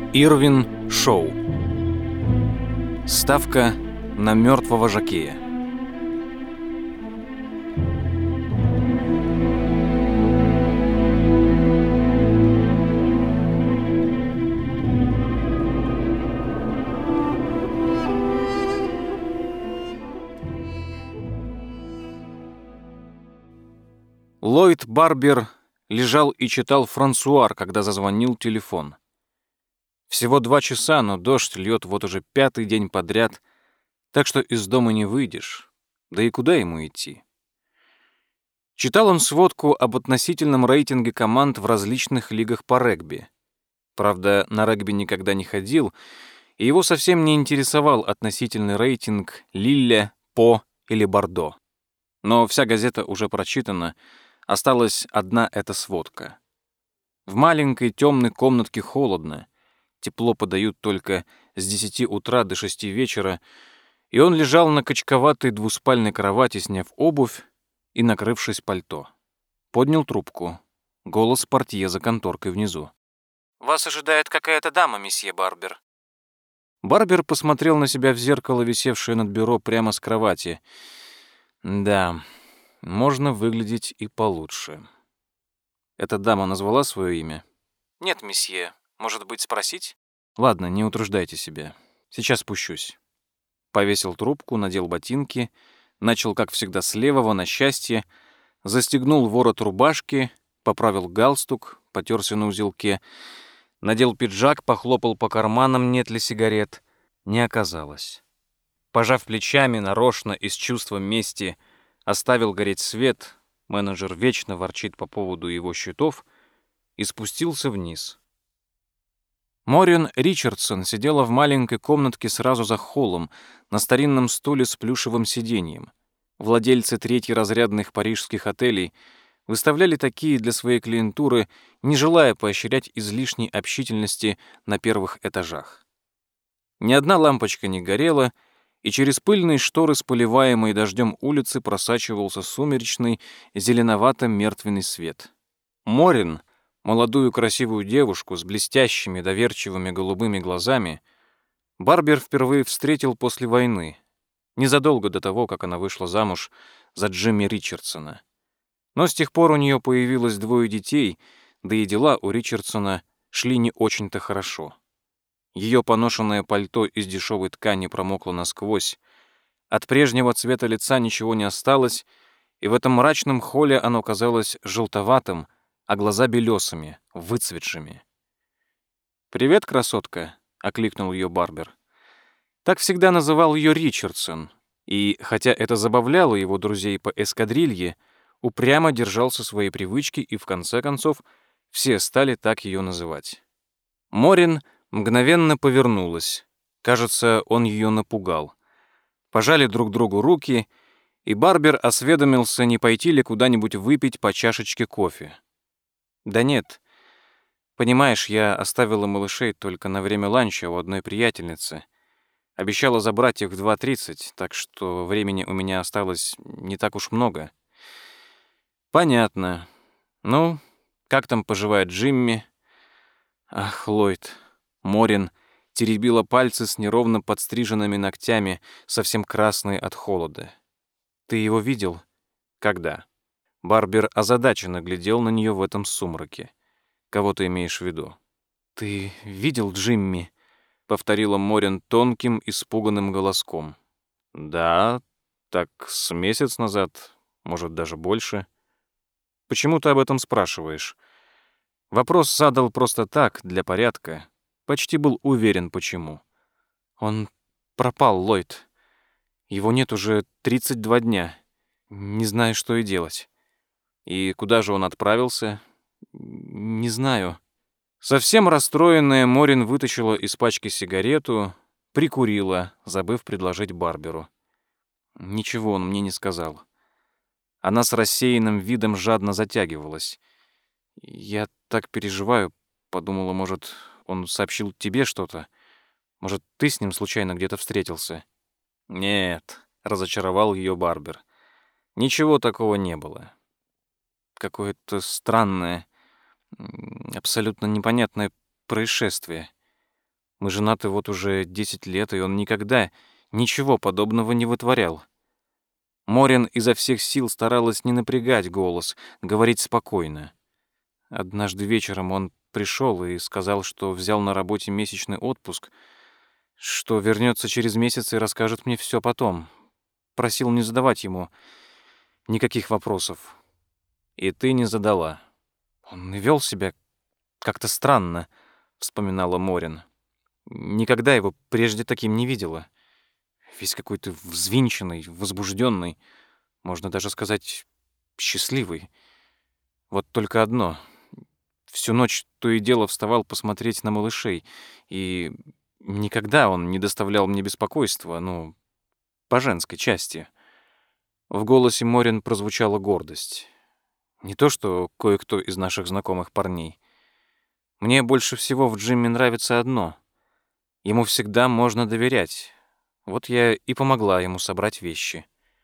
Ирвин Шоу. Ставка на мертвого жокея. Ллойд Барбер лежал и читал франсуар, когда зазвонил телефон. Всего 2 часа, но дождь льет вот уже 5-й день подряд, так что из дома не выйдешь. Да и куда ему идти? Читал он сводку об относительном рейтинге команд в различных лигах по регби. Правда, на регби никогда не ходил, и его совсем не интересовал относительный рейтинг Лилля, По или Бордо. Но вся газета уже прочитана, осталась одна эта сводка. В маленькой темной комнатке холодно, тепло подают только с 10 утра до 6 вечера, и он лежал на качковатой двуспальной кровати, сняв обувь и накрывшись пальто. Поднял трубку. Голос портье за конторкой внизу. «Вас ожидает какая-то дама, месье Барбер». Барбер посмотрел на себя в зеркало, висевшее над бюро прямо с кровати. Да, можно выглядеть и получше. Эта дама назвала свое имя? «Нет, месье. Может быть, спросить?» «Ладно, не утруждайте себя. Сейчас спущусь». Повесил трубку, надел ботинки, начал, как всегда, с левого на счастье, застегнул ворот рубашки, поправил галстук, потерся на узелке, надел пиджак, похлопал по карманам, нет ли сигарет. Не оказалось. Пожав плечами, нарочно и с чувством мести оставил гореть свет, менеджер вечно ворчит по поводу его счетов, и спустился вниз. Морин Ричардсон сидела в маленькой комнатке сразу за холлом, на старинном стуле с плюшевым сиденьем. Владельцы третьеразрядных парижских отелей выставляли такие для своей клиентуры, не желая поощрять излишней общительности на первых этажах. Ни одна лампочка не горела, и через пыльные шторы с поливаемой дождем улицы просачивался сумеречный, зеленовато-мертвенный свет. Морин, молодую красивую девушку с блестящими, доверчивыми голубыми глазами, Барбер впервые встретил после войны, незадолго до того, как она вышла замуж за Джимми Ричардсона. Но с тех пор у нее появилось 2 детей, да и дела у Ричардсона шли не очень-то хорошо. Ее поношенное пальто из дешевой ткани промокло насквозь, от прежнего цвета лица ничего не осталось, и в этом мрачном холле оно казалось желтоватым, а глаза белесыми, выцветшими. «Привет, красотка», — окликнул ее Барбер. Так всегда называл ее Ричардсон, и, хотя это забавляло его друзей по эскадрилье, упрямо держался своей привычки, и в конце концов все стали так ее называть. Морин мгновенно повернулась. Кажется, он ее напугал. Пожали друг другу руки, и Барбер осведомился, не пойти ли куда-нибудь выпить по чашечке кофе. «Да нет. Понимаешь, я оставила малышей только на время ланча у одной приятельницы. Обещала забрать их в 2:30, так что времени у меня осталось не так уж много». «Понятно. Ну, как там поживает Джимми?» «Ах, Ллойд». Морин теребила пальцы с неровно подстриженными ногтями, совсем красные от холода. «Ты его видел?» «Когда?» Барбер озадаченно глядел на нее в этом сумраке. «Кого ты имеешь в виду?» «Ты видел Джимми?» — повторила Морин тонким, испуганным голоском. «Да, так с месяц назад, может, даже больше». «Почему ты об этом спрашиваешь?» Вопрос задал просто так, для порядка. Почти был уверен, почему. «Он пропал, Ллойд. Его нет уже 32 дня. Не знаю, что и делать». «И куда же он отправился?» «Не знаю». Совсем расстроенная, Морин вытащила из пачки сигарету, прикурила, забыв предложить Барберу. Ничего он мне не сказал. Она с рассеянным видом жадно затягивалась. «Я так переживаю», — подумала, может, он сообщил тебе что-то? Может, ты с ним случайно где-то встретился?» «Нет», — разочаровал ее Барбер. «Ничего такого не было. Какое-то странное, абсолютно непонятное происшествие. Мы женаты вот уже 10 лет, и он никогда ничего подобного не вытворял. Морин изо всех сил старалась не напрягать голос, говорить спокойно. Однажды вечером он пришел и сказал, что взял на работе месячный отпуск, что вернется через месяц и расскажет мне все потом. Просил не задавать ему никаких вопросов. И ты не задала. Он вел себя как-то странно, вспоминала Морин. Никогда его прежде таким не видела. Весь какой-то взвинченный, возбужденный, можно даже сказать, счастливый. Вот только одно. Всю ночь то и дело вставал посмотреть на малышей, и никогда он не доставлял мне беспокойства, ну, по женской части. В голосе Морин прозвучала гордость. Не то, что кое-кто из наших знакомых парней. Мне больше всего в Джимми нравится одно. Ему всегда можно доверять. Вот я и помогла ему собрать вещи.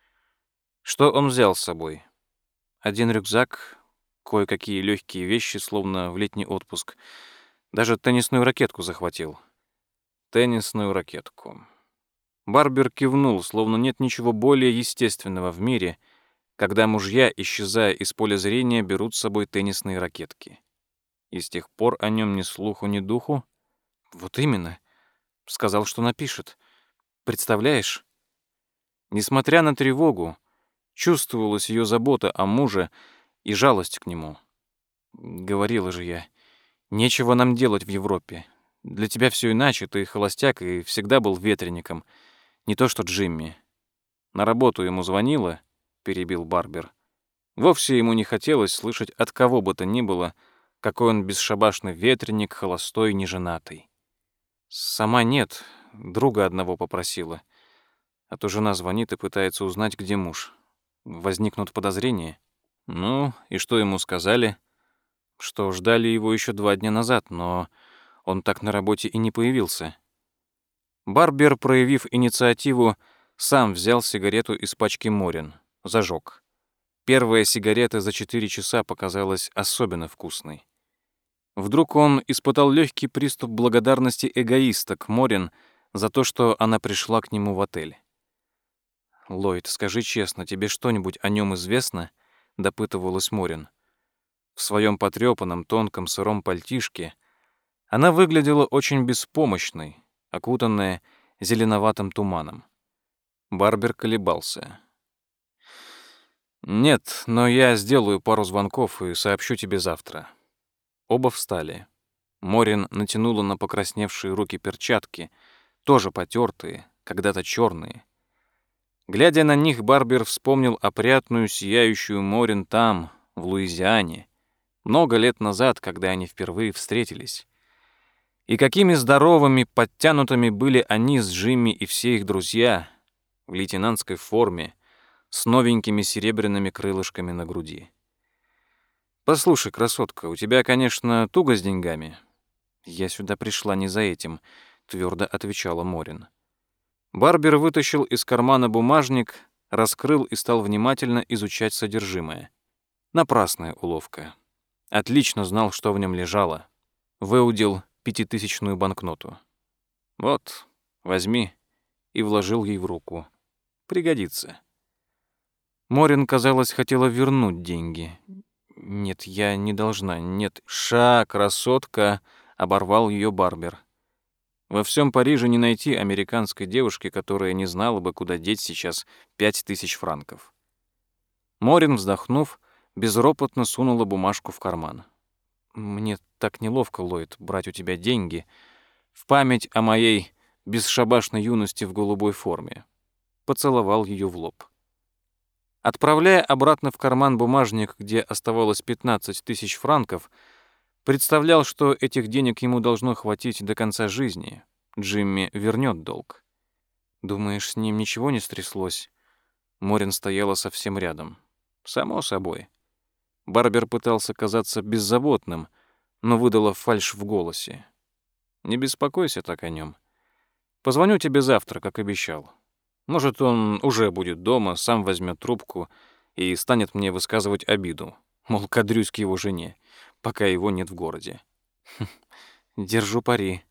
Что он взял с собой? Один рюкзак, кое-какие легкие вещи, словно в летний отпуск. Даже теннисную ракетку захватил. Теннисную ракетку. Барбер кивнул, словно нет ничего более естественного в мире, когда мужья, исчезая из поля зрения, берут с собой теннисные ракетки. И с тех пор о нем ни слуху, ни духу. Вот именно. Сказал, что напишет. Представляешь? Несмотря на тревогу, чувствовалась ее забота о муже и жалость к нему. Говорила же я, нечего нам делать в Европе. Для тебя все иначе, ты холостяк и всегда был ветреником. Не то что Джимми. На работу ему звонила, перебил Барбер. Вовсе ему не хотелось слышать от кого бы то ни было, какой он бесшабашный ветреник, холостой, неженатый. Сама нет, друга одного попросила. А то жена звонит и пытается узнать, где муж. Возникнут подозрения. Ну, и что ему сказали? Что ждали его еще 2 дня назад, но он так на работе и не появился. Барбер, проявив инициативу, сам взял сигарету из пачки Морин, зажег. Первая сигарета за 4 часа показалась особенно вкусной. Вдруг он испытал легкий приступ благодарности эгоиста к Морин за то, что она пришла к нему в отель. «Ллойд, скажи честно, тебе что-нибудь о нем известно?» — допытывалась Морин. В своем потрёпанном, тонком, сыром пальтишке она выглядела очень беспомощной, окутанная зеленоватым туманом. Барбер колебался. «Нет, но я сделаю пару звонков и сообщу тебе завтра». Оба встали. Морин натянула на покрасневшие руки перчатки, тоже потертые, когда-то черные. Глядя на них, Барбер вспомнил опрятную, сияющую Морин там, в Луизиане, много лет назад, когда они впервые встретились. И какими здоровыми, подтянутыми были они с Джимми и все их друзья в лейтенантской форме, с новенькими серебряными крылышками на груди. «Послушай, красотка, у тебя, конечно, туго с деньгами». «Я сюда пришла не за этим», — твердо отвечала Морин. Барбер вытащил из кармана бумажник, раскрыл и стал внимательно изучать содержимое. Напрасная уловка. Отлично знал, что в нем лежало. Выудил 5000-ную банкноту. «Вот, возьми», и вложил ей в руку. «Пригодится». Морин, казалось, хотела вернуть деньги. «Нет, я не должна, нет». «Ша, красотка!» — оборвал ее Барбер. Во всем Париже не найти американской девушки, которая не знала бы, куда деть сейчас 5000 франков. Морин, вздохнув, безропотно сунула бумажку в карман. «Мне так неловко, Ллойд, брать у тебя деньги в память о моей бесшабашной юности в голубой форме». Поцеловал ее в лоб. Отправляя обратно в карман бумажник, где оставалось 15 000 франков, представлял, что этих денег ему должно хватить до конца жизни. Джимми вернет долг. «Думаешь, с ним ничего не стряслось?» Морин стояла совсем рядом. «Само собой». Барбер пытался казаться беззаботным, но выдала фальшь в голосе. «Не беспокойся так о нем. Позвоню тебе завтра, как обещал. Может, он уже будет дома, сам возьмет трубку и станет мне высказывать обиду, мол, кадрюсь к его жене, пока его нет в городе». «Держу пари.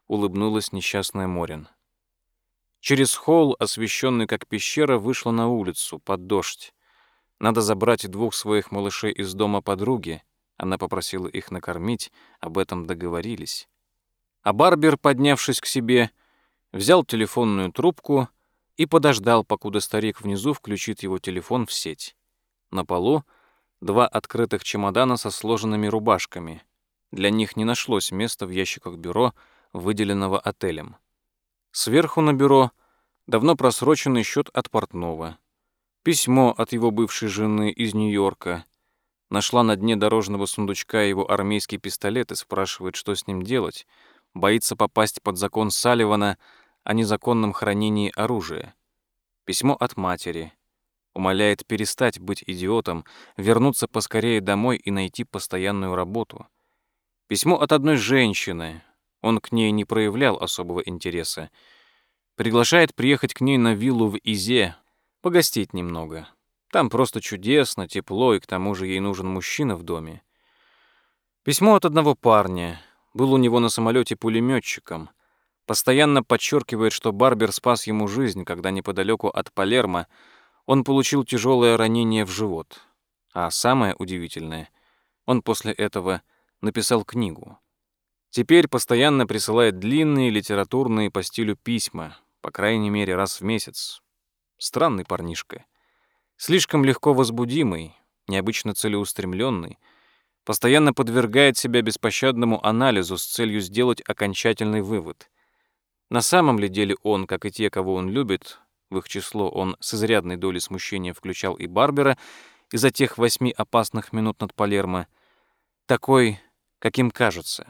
улыбнулась несчастная Морин. Через холл, освещенный как пещера, вышла на улицу, под дождь. Надо забрать 2 своих малышей из дома подруги. Она попросила их накормить, об этом договорились. А Барбер, поднявшись к себе, взял телефонную трубку и подождал, покуда старик внизу включит его телефон в сеть. На полу 2 открытых чемодана со сложенными рубашками. Для них не нашлось места в ящиках бюро, выделенного отелем. Сверху на бюро давно просроченный счет от портного. Письмо от его бывшей жены из Нью-Йорка. Нашла на дне дорожного сундучка его армейский пистолет и спрашивает, что с ним делать. Боится попасть под закон Салливана о незаконном хранении оружия. Письмо от матери. Умоляет перестать быть идиотом, вернуться поскорее домой и найти постоянную работу. Письмо от одной женщины. Он к ней не проявлял особого интереса. Приглашает приехать к ней на виллу в Изе, погостить немного. Там просто чудесно, тепло, и к тому же ей нужен мужчина в доме. Письмо от одного парня. Был у него на самолете пулеметчиком. Постоянно подчеркивает, что Барбер спас ему жизнь, когда неподалеку от Палермо он получил тяжелое ранение в живот. А самое удивительное, он после этого написал книгу. Теперь постоянно присылает длинные литературные по стилю письма, по крайней мере раз в месяц. Странный парнишка. Слишком легко возбудимый, необычно целеустремленный, постоянно подвергает себя беспощадному анализу с целью сделать окончательный вывод. На самом ли деле он, как и те, кого он любит, в их число он с изрядной долей смущения включал и Барбера из-за тех 8 опасных минут над Палермо, такой, каким кажется.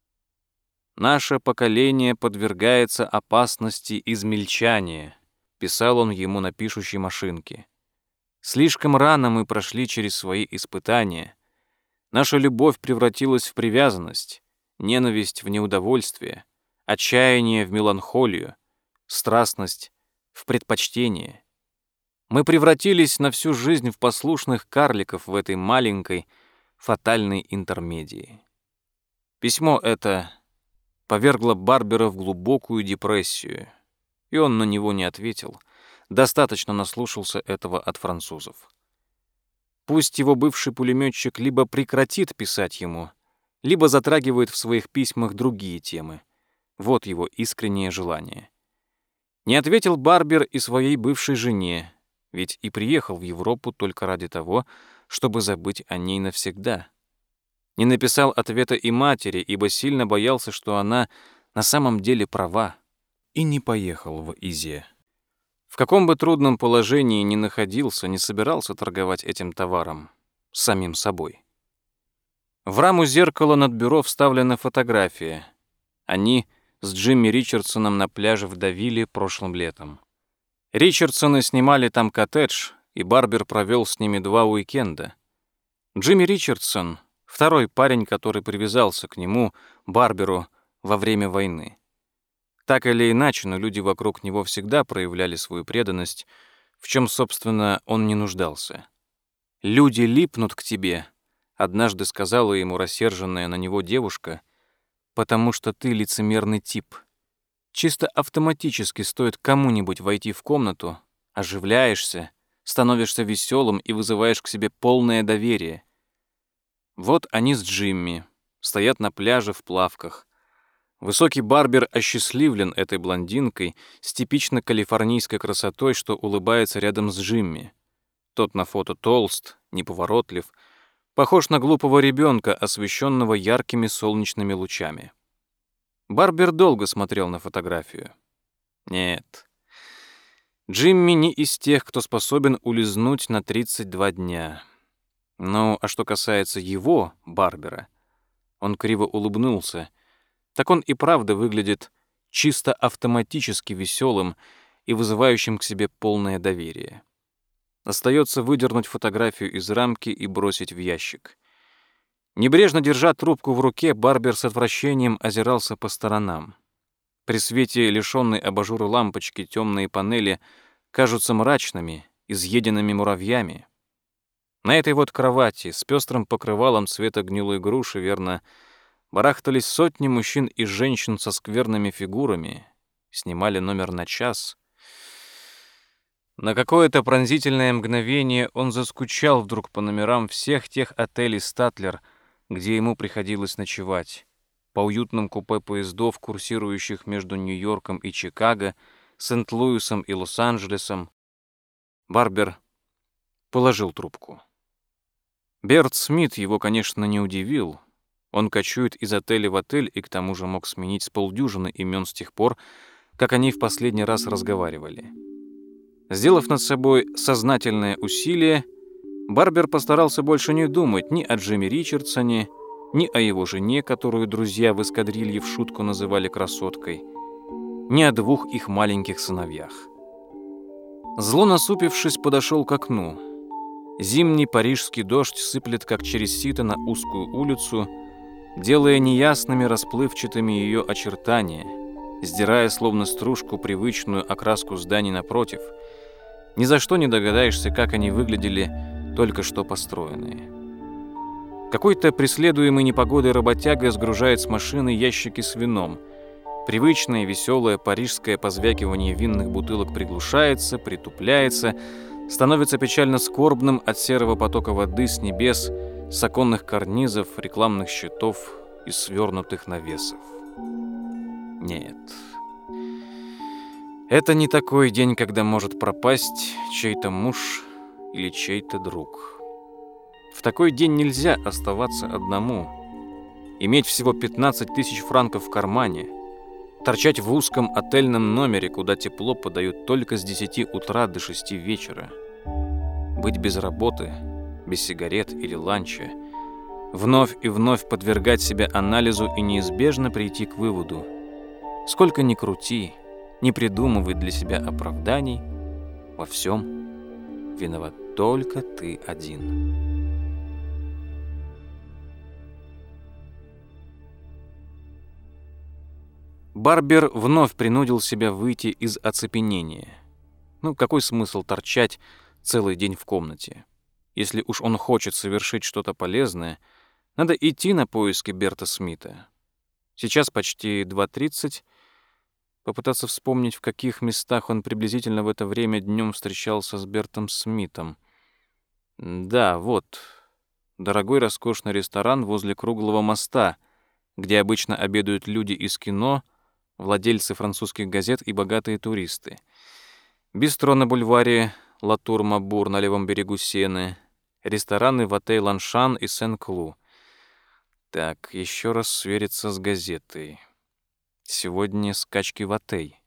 «Наше поколение подвергается опасности измельчания», писал он ему на пишущей машинке. «Слишком рано мы прошли через свои испытания. Наша любовь превратилась в привязанность, ненависть в неудовольствие, отчаяние в меланхолию, страстность в предпочтение. Мы превратились на всю жизнь в послушных карликов в этой маленькой, фатальной интермедии». Письмо это повергло Барбера в глубокую депрессию, и он на него не ответил. Достаточно наслушался этого от французов. Пусть его бывший пулеметчик либо прекратит писать ему, либо затрагивает в своих письмах другие темы. Вот его искреннее желание. Не ответил Барбер и своей бывшей жене, ведь и приехал в Европу только ради того, чтобы забыть о ней навсегда. Не написал ответа и матери, ибо сильно боялся, что она на самом деле права, и не поехал в Изе. В каком бы трудном положении ни находился, не собирался торговать этим товаром с самим собой. В раму зеркала над бюро вставлена фотография. Они с Джимми Ричардсоном на пляже в Давиле прошлым летом. Ричардсоны снимали там коттедж, и Барбер провел с ними 2 уикенда. Джимми Ричардсон — второй парень, который привязался к нему, Барберу, во время войны. Так или иначе, но люди вокруг него всегда проявляли свою преданность, в чем, собственно, он не нуждался. «Люди липнут к тебе», — однажды сказала ему рассерженная на него девушка, «потому что ты лицемерный тип. Чисто автоматически стоит кому-нибудь войти в комнату, оживляешься, становишься веселым и вызываешь к себе полное доверие». Вот они с Джимми, стоят на пляже в плавках. Высокий Барбер осчастливлен этой блондинкой с типично калифорнийской красотой, что улыбается рядом с Джимми. Тот на фото толст, неповоротлив, похож на глупого ребенка, освещенного яркими солнечными лучами. Барбер долго смотрел на фотографию. Нет, Джимми не из тех, кто способен улизнуть на 32 дня. Ну, а что касается его, Барбера, он криво улыбнулся, так он и правда выглядит чисто автоматически веселым и вызывающим к себе полное доверие. Остается выдернуть фотографию из рамки и бросить в ящик. Небрежно держа трубку в руке, Барбер с отвращением озирался по сторонам. При свете лишённой абажура лампочки темные панели кажутся мрачными, изъеденными муравьями. На этой вот кровати с пестрым покрывалом цвета гнилой груши, верно, барахтались сотни мужчин и женщин со скверными фигурами, снимали номер на час. На какое-то пронзительное мгновение он заскучал вдруг по номерам всех тех отелей «Статлер», где ему приходилось ночевать, по уютным купе поездов, курсирующих между Нью-Йорком и Чикаго, Сент-Луисом и Лос-Анджелесом. Барбер положил трубку. Берт Смит его, конечно, не удивил. Он кочует из отеля в отель и к тому же мог сменить с полдюжины имен с тех пор, как они в последний раз разговаривали. Сделав над собой сознательное усилие, Барбер постарался больше не думать ни о Джимми Ричардсоне, ни о его жене, которую друзья в эскадрилье в шутку называли красоткой, ни о двух их маленьких сыновьях. Зло насупившись, подошел к окну. Зимний парижский дождь сыплет, как через сито, на узкую улицу, делая неясными расплывчатыми ее очертания, сдирая словно стружку привычную окраску зданий напротив. Ни за что не догадаешься, как они выглядели только что построенные. Какой-то преследуемый непогодой работяга сгружает с машины ящики с вином. Привычное веселое парижское позвякивание винных бутылок приглушается, притупляется, становится печально скорбным от серого потока воды с небес, с оконных карнизов, рекламных щитов и свернутых навесов. Нет. Это не такой день, когда может пропасть чей-то муж или чей-то друг. В такой день нельзя оставаться одному, иметь всего 15 тысяч франков в кармане, торчать в узком отельном номере, куда тепло подают только с 10 утра до 6 вечера, быть без работы, без сигарет или ланча, вновь и вновь подвергать себя анализу и неизбежно прийти к выводу: сколько ни крути, не придумывай для себя оправданий, во всем виноват только ты один. Барбер вновь принудил себя выйти из оцепенения. Какой смысл торчать целый день в комнате? Если уж он хочет совершить что-то полезное, надо идти на поиски Берта Смита. Сейчас почти 2:30. Попытаться вспомнить, в каких местах он приблизительно в это время днем встречался с Бертом Смитом. Да, вот. Дорогой роскошный ресторан возле Круглого моста, где обычно обедают люди из кино, владельцы французских газет и богатые туристы. Бистро на бульваре Латур-Мабур на левом берегу Сены, рестораны в отеле Ланшан и Сен-Клу. Так, еще раз свериться с газетой. Сегодня скачки в Отей.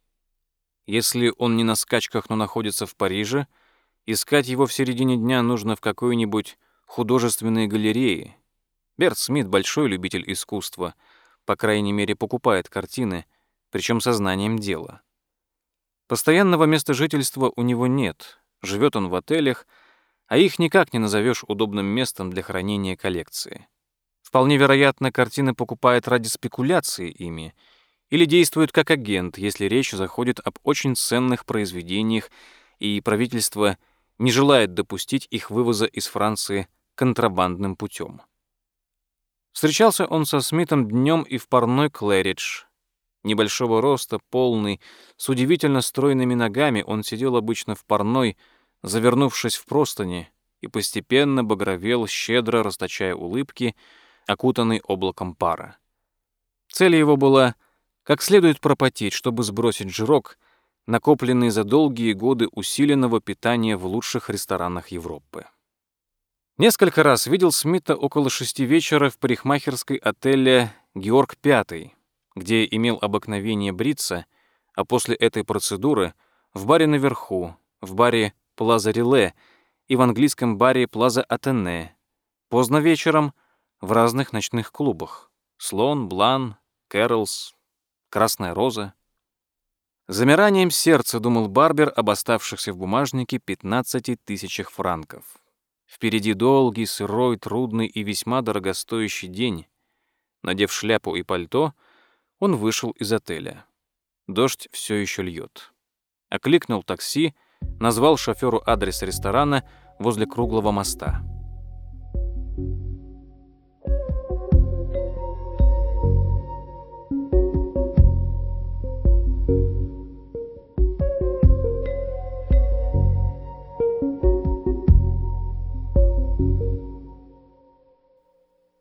Если он не на скачках, но находится в Париже, искать его в середине дня нужно в какой-нибудь художественной галерее. Берт Смит — большой любитель искусства, по крайней мере, покупает картины, причем сознанием дела. Постоянного места жительства у него нет, живет он в отелях, а их никак не назовешь удобным местом для хранения коллекции. Вполне вероятно, картины покупает ради спекуляции ими или действует как агент, если речь заходит об очень ценных произведениях, и правительство не желает допустить их вывоза из Франции контрабандным путем. Встречался он со Смитом днем и в парной Клэридж. Небольшого роста, полный, с удивительно стройными ногами, он сидел обычно в парной, завернувшись в простыни, и постепенно багровел, щедро расточая улыбки, окутанный облаком пара. Цель его была как следует пропотеть, чтобы сбросить жирок, накопленный за долгие годы усиленного питания в лучших ресторанах Европы. Несколько раз видел Смита около 6 вечера в парикмахерской отеля «Георг V», где имел обыкновение бриться, а после этой процедуры в баре наверху, в баре «Плаза Реле» и в английском баре «Плаза Атене», поздно вечером в разных ночных клубах «Слон», «Блан», «Кэролс», «Красная роза». Замиранием сердца думал Барбер об оставшихся в бумажнике 15 тысячах франков. Впереди долгий, сырой, трудный и весьма дорогостоящий день. Надев шляпу и пальто, он вышел из отеля. Дождь все еще льет. Окликнул такси, назвал шоферу адрес ресторана возле Круглого моста.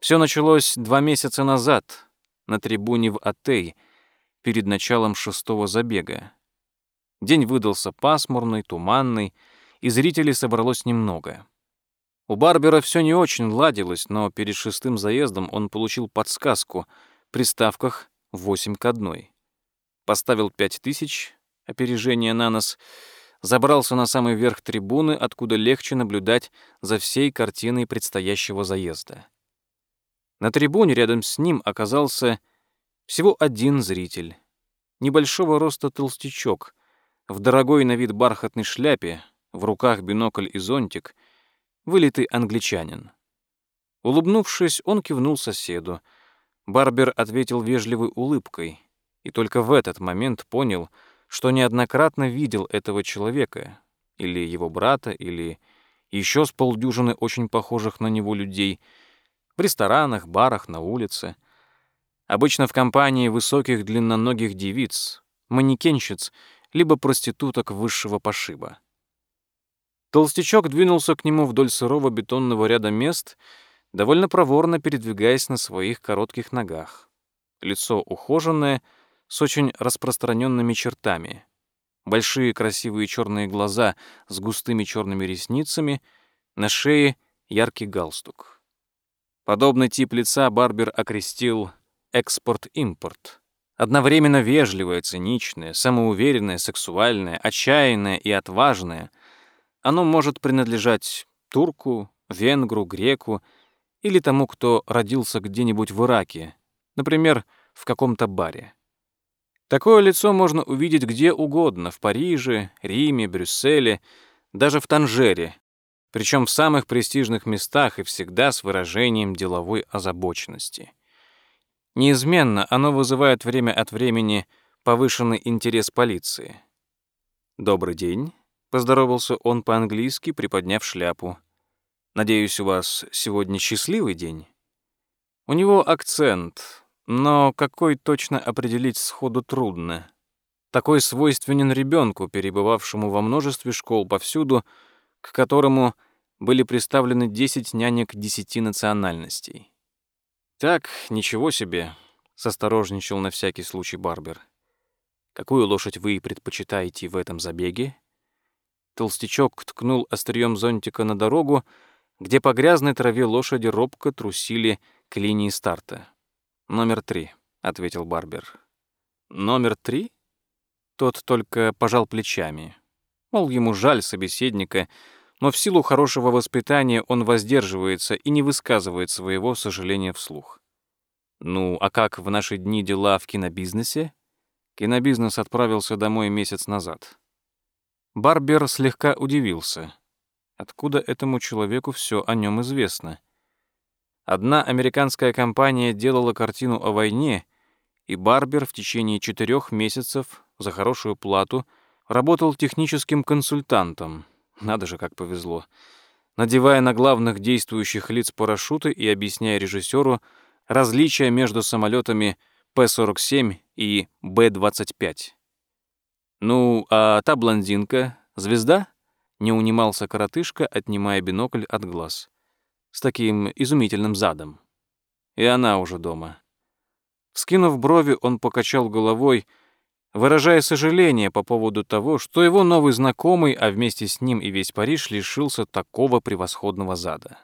Все началось 2 месяца назад на трибуне в Атей перед началом 6-го забега. День выдался пасмурный, туманный, и зрителей собралось немного. У Барбера все не очень ладилось, но перед 6-м заездом он получил подсказку при ставках 8-1. Поставил 5000, опережение на нос, забрался на самый верх трибуны, откуда легче наблюдать за всей картиной предстоящего заезда. На трибуне рядом с ним оказался всего один зритель. Небольшого роста толстячок, в дорогой на вид бархатной шляпе, в руках бинокль и зонтик, вылитый англичанин. Улыбнувшись, он кивнул соседу. Барбер ответил вежливой улыбкой, и только в этот момент понял, что неоднократно видел этого человека, или его брата, или еще с полдюжины очень похожих на него людей, в ресторанах, барах, на улице. Обычно в компании высоких длинноногих девиц, манекенщиц, либо проституток высшего пошиба. Толстячок двинулся к нему вдоль сырого бетонного ряда мест, довольно проворно передвигаясь на своих коротких ногах. Лицо ухоженное, с очень распространенными чертами. Большие красивые черные глаза с густыми черными ресницами, на шее яркий галстук. Подобный тип лица Барбер окрестил «экспорт-импорт». Одновременно вежливое, циничное, самоуверенное, сексуальное, отчаянное и отважное. Оно может принадлежать турку, венгру, греку или тому, кто родился где-нибудь в Ираке, например, в каком-то баре. Такое лицо можно увидеть где угодно — в Париже, Риме, Брюсселе, даже в Танжере, причем в самых престижных местах и всегда с выражением деловой озабоченности. Неизменно оно вызывает время от времени повышенный интерес полиции. «Добрый день», — поздоровался он по-английски, приподняв шляпу. «Надеюсь, у вас сегодня счастливый день?» У него акцент, но какой точно определить сходу трудно. Такой свойственен ребенку, перебывавшему во множестве школ повсюду, к которому были приставлены 10 нянек 10 национальностей. «Так, ничего себе», — состорожничал на всякий случай Барбер. «Какую лошадь вы предпочитаете в этом забеге?» Толстячок ткнул острием зонтика на дорогу, где по грязной траве лошади робко трусили к линии старта. «Номер 3», — ответил Барбер. «Номер 3?» Тот только пожал плечами. Мол, ему жаль собеседника, но в силу хорошего воспитания он воздерживается и не высказывает своего сожаления вслух. «Ну, а как в наши дни дела в кинобизнесе?» Кинобизнес отправился домой месяц назад. Барбер слегка удивился. Откуда этому человеку все о нем известно? Одна американская компания делала картину о войне, и Барбер в течение 4 месяцев за хорошую плату работал техническим консультантом. Надо же, как повезло. Надевая на главных действующих лиц парашюты и объясняя режиссеру различия между самолетами П-47 и Б-25. «Ну, а та блондинка — звезда?» — не унимался коротышка, отнимая бинокль от глаз. «С таким изумительным задом». И она уже дома. Вскинув брови, он покачал головой, выражая сожаление по поводу того, что его новый знакомый, а вместе с ним и весь Париж, лишился такого превосходного зада.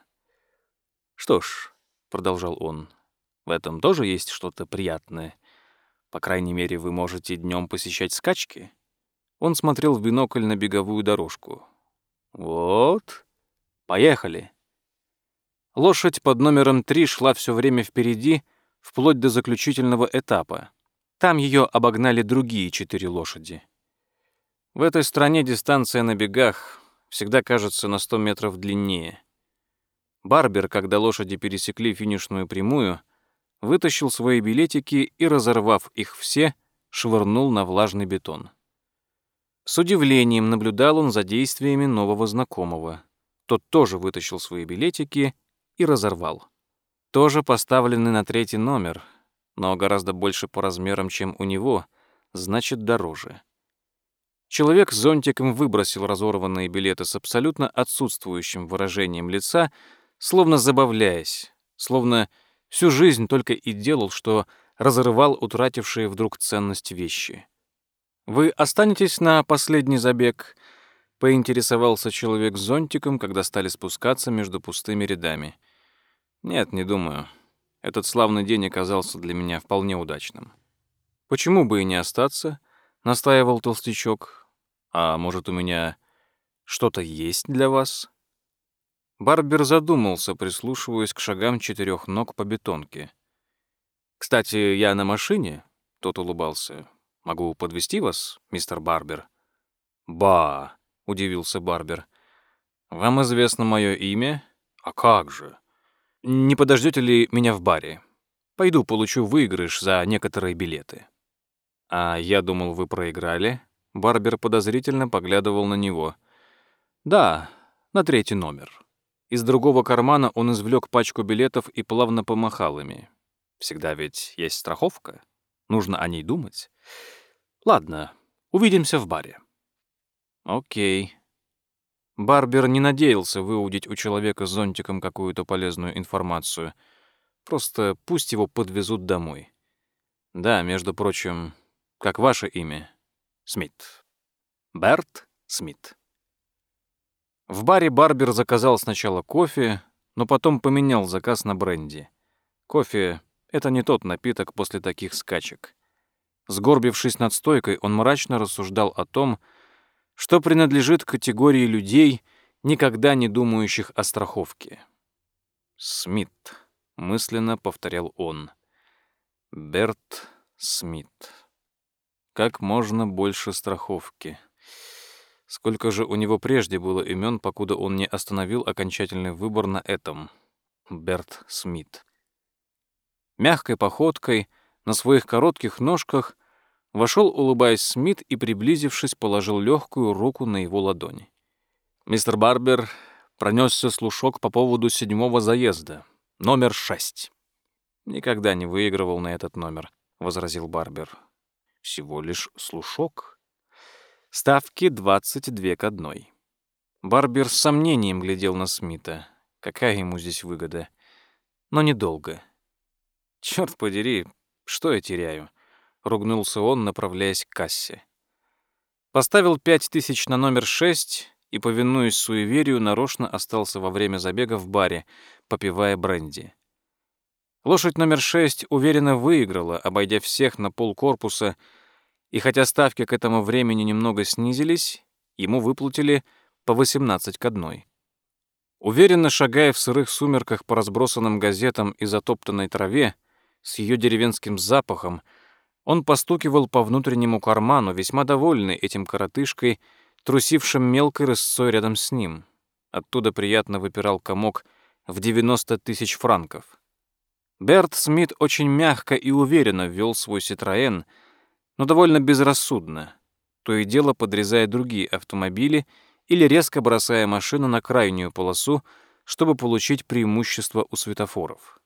«Что ж», — продолжал он, — «в этом тоже есть что-то приятное. По крайней мере, вы можете днем посещать скачки». Он смотрел в бинокль на беговую дорожку. «Вот, поехали». Лошадь под номером 3 шла все время впереди, вплоть до заключительного этапа. Там ее обогнали другие 4 лошади. В этой стране дистанция на бегах всегда кажется на 100 метров длиннее. Барбер, когда лошади пересекли финишную прямую, вытащил свои билетики и, разорвав их все, швырнул на влажный бетон. С удивлением наблюдал он за действиями нового знакомого. Тот тоже вытащил свои билетики и разорвал. Тоже поставлены на 3-й номер, но гораздо больше по размерам, чем у него, значит, дороже. Человек с зонтиком выбросил разорванные билеты с абсолютно отсутствующим выражением лица, словно забавляясь, словно Всю жизнь только и делал, что разрывал утратившие вдруг ценность вещи. «Вы останетесь на последний забег?» — поинтересовался человек с зонтиком, когда стали спускаться между пустыми рядами. «Нет, не думаю. Этот славный день оказался для меня вполне удачным». «Почему бы и не остаться?» — настаивал толстячок. «А может, у меня что-то есть для вас?» Барбер задумался, прислушиваясь к шагам 4 ног по бетонке. «Кстати, я на машине?» — тот улыбался. «Могу подвезти вас, мистер Барбер?» «Ба!» — удивился Барбер. «Вам известно мое имя? А как же? Не подождете ли меня в баре? Пойду получу выигрыш за некоторые билеты». «А я думал, вы проиграли?» Барбер подозрительно поглядывал на него. «Да, на 3-й номер». Из другого кармана он извлек пачку билетов и плавно помахал ими. «Всегда ведь есть страховка. Нужно о ней думать. Ладно, увидимся в баре». «Окей». Барбер не надеялся выудить у человека с зонтиком какую-то полезную информацию. Просто пусть его подвезут домой. «Да, между прочим, как ваше имя?» «Смит. Берт Смит». В баре Барбер заказал сначала кофе, но потом поменял заказ на бренди. Кофе — это не тот напиток после таких скачек. Сгорбившись над стойкой, он мрачно рассуждал о том, что принадлежит к категории людей, никогда не думающих о страховке. «Смит», — мысленно повторял он. «Берт Смит. Как можно больше страховки. Сколько же у него прежде было имен, покуда он не остановил окончательный выбор на этом. Берт Смит». Мягкой походкой, на своих коротких ножках, вошел, улыбаясь, Смит и, приблизившись, положил легкую руку на его ладонь. «Мистер Барбер, пронесся слушок по поводу 7-го заезда. Номер 6. «Никогда не выигрывал на этот номер», — возразил Барбер. «Всего лишь слушок. Ставки 22-1». Барбер с сомнением глядел на Смита. Какая ему здесь выгода? Но недолго. «Черт подери, что я теряю?» — ругнулся он, направляясь к кассе. Поставил 5000 на номер 6 и, повинуясь суеверию, нарочно остался во время забега в баре, попивая бренди. Лошадь номер 6 уверенно выиграла, обойдя всех на полкорпуса, и хотя ставки к этому времени немного снизились, ему выплатили по 18-1. Уверенно шагая в сырых сумерках по разбросанным газетам и затоптанной траве, с ее деревенским запахом, он постукивал по внутреннему карману, весьма довольный этим коротышкой, трусившим мелкой рысцой рядом с ним. Оттуда приятно выпирал комок в 90 000 франков. Берт Смит очень мягко и уверенно вел свой «Ситроен», но довольно безрассудно, то и дело подрезая другие автомобили или резко бросая машину на крайнюю полосу, чтобы получить преимущество у светофоров.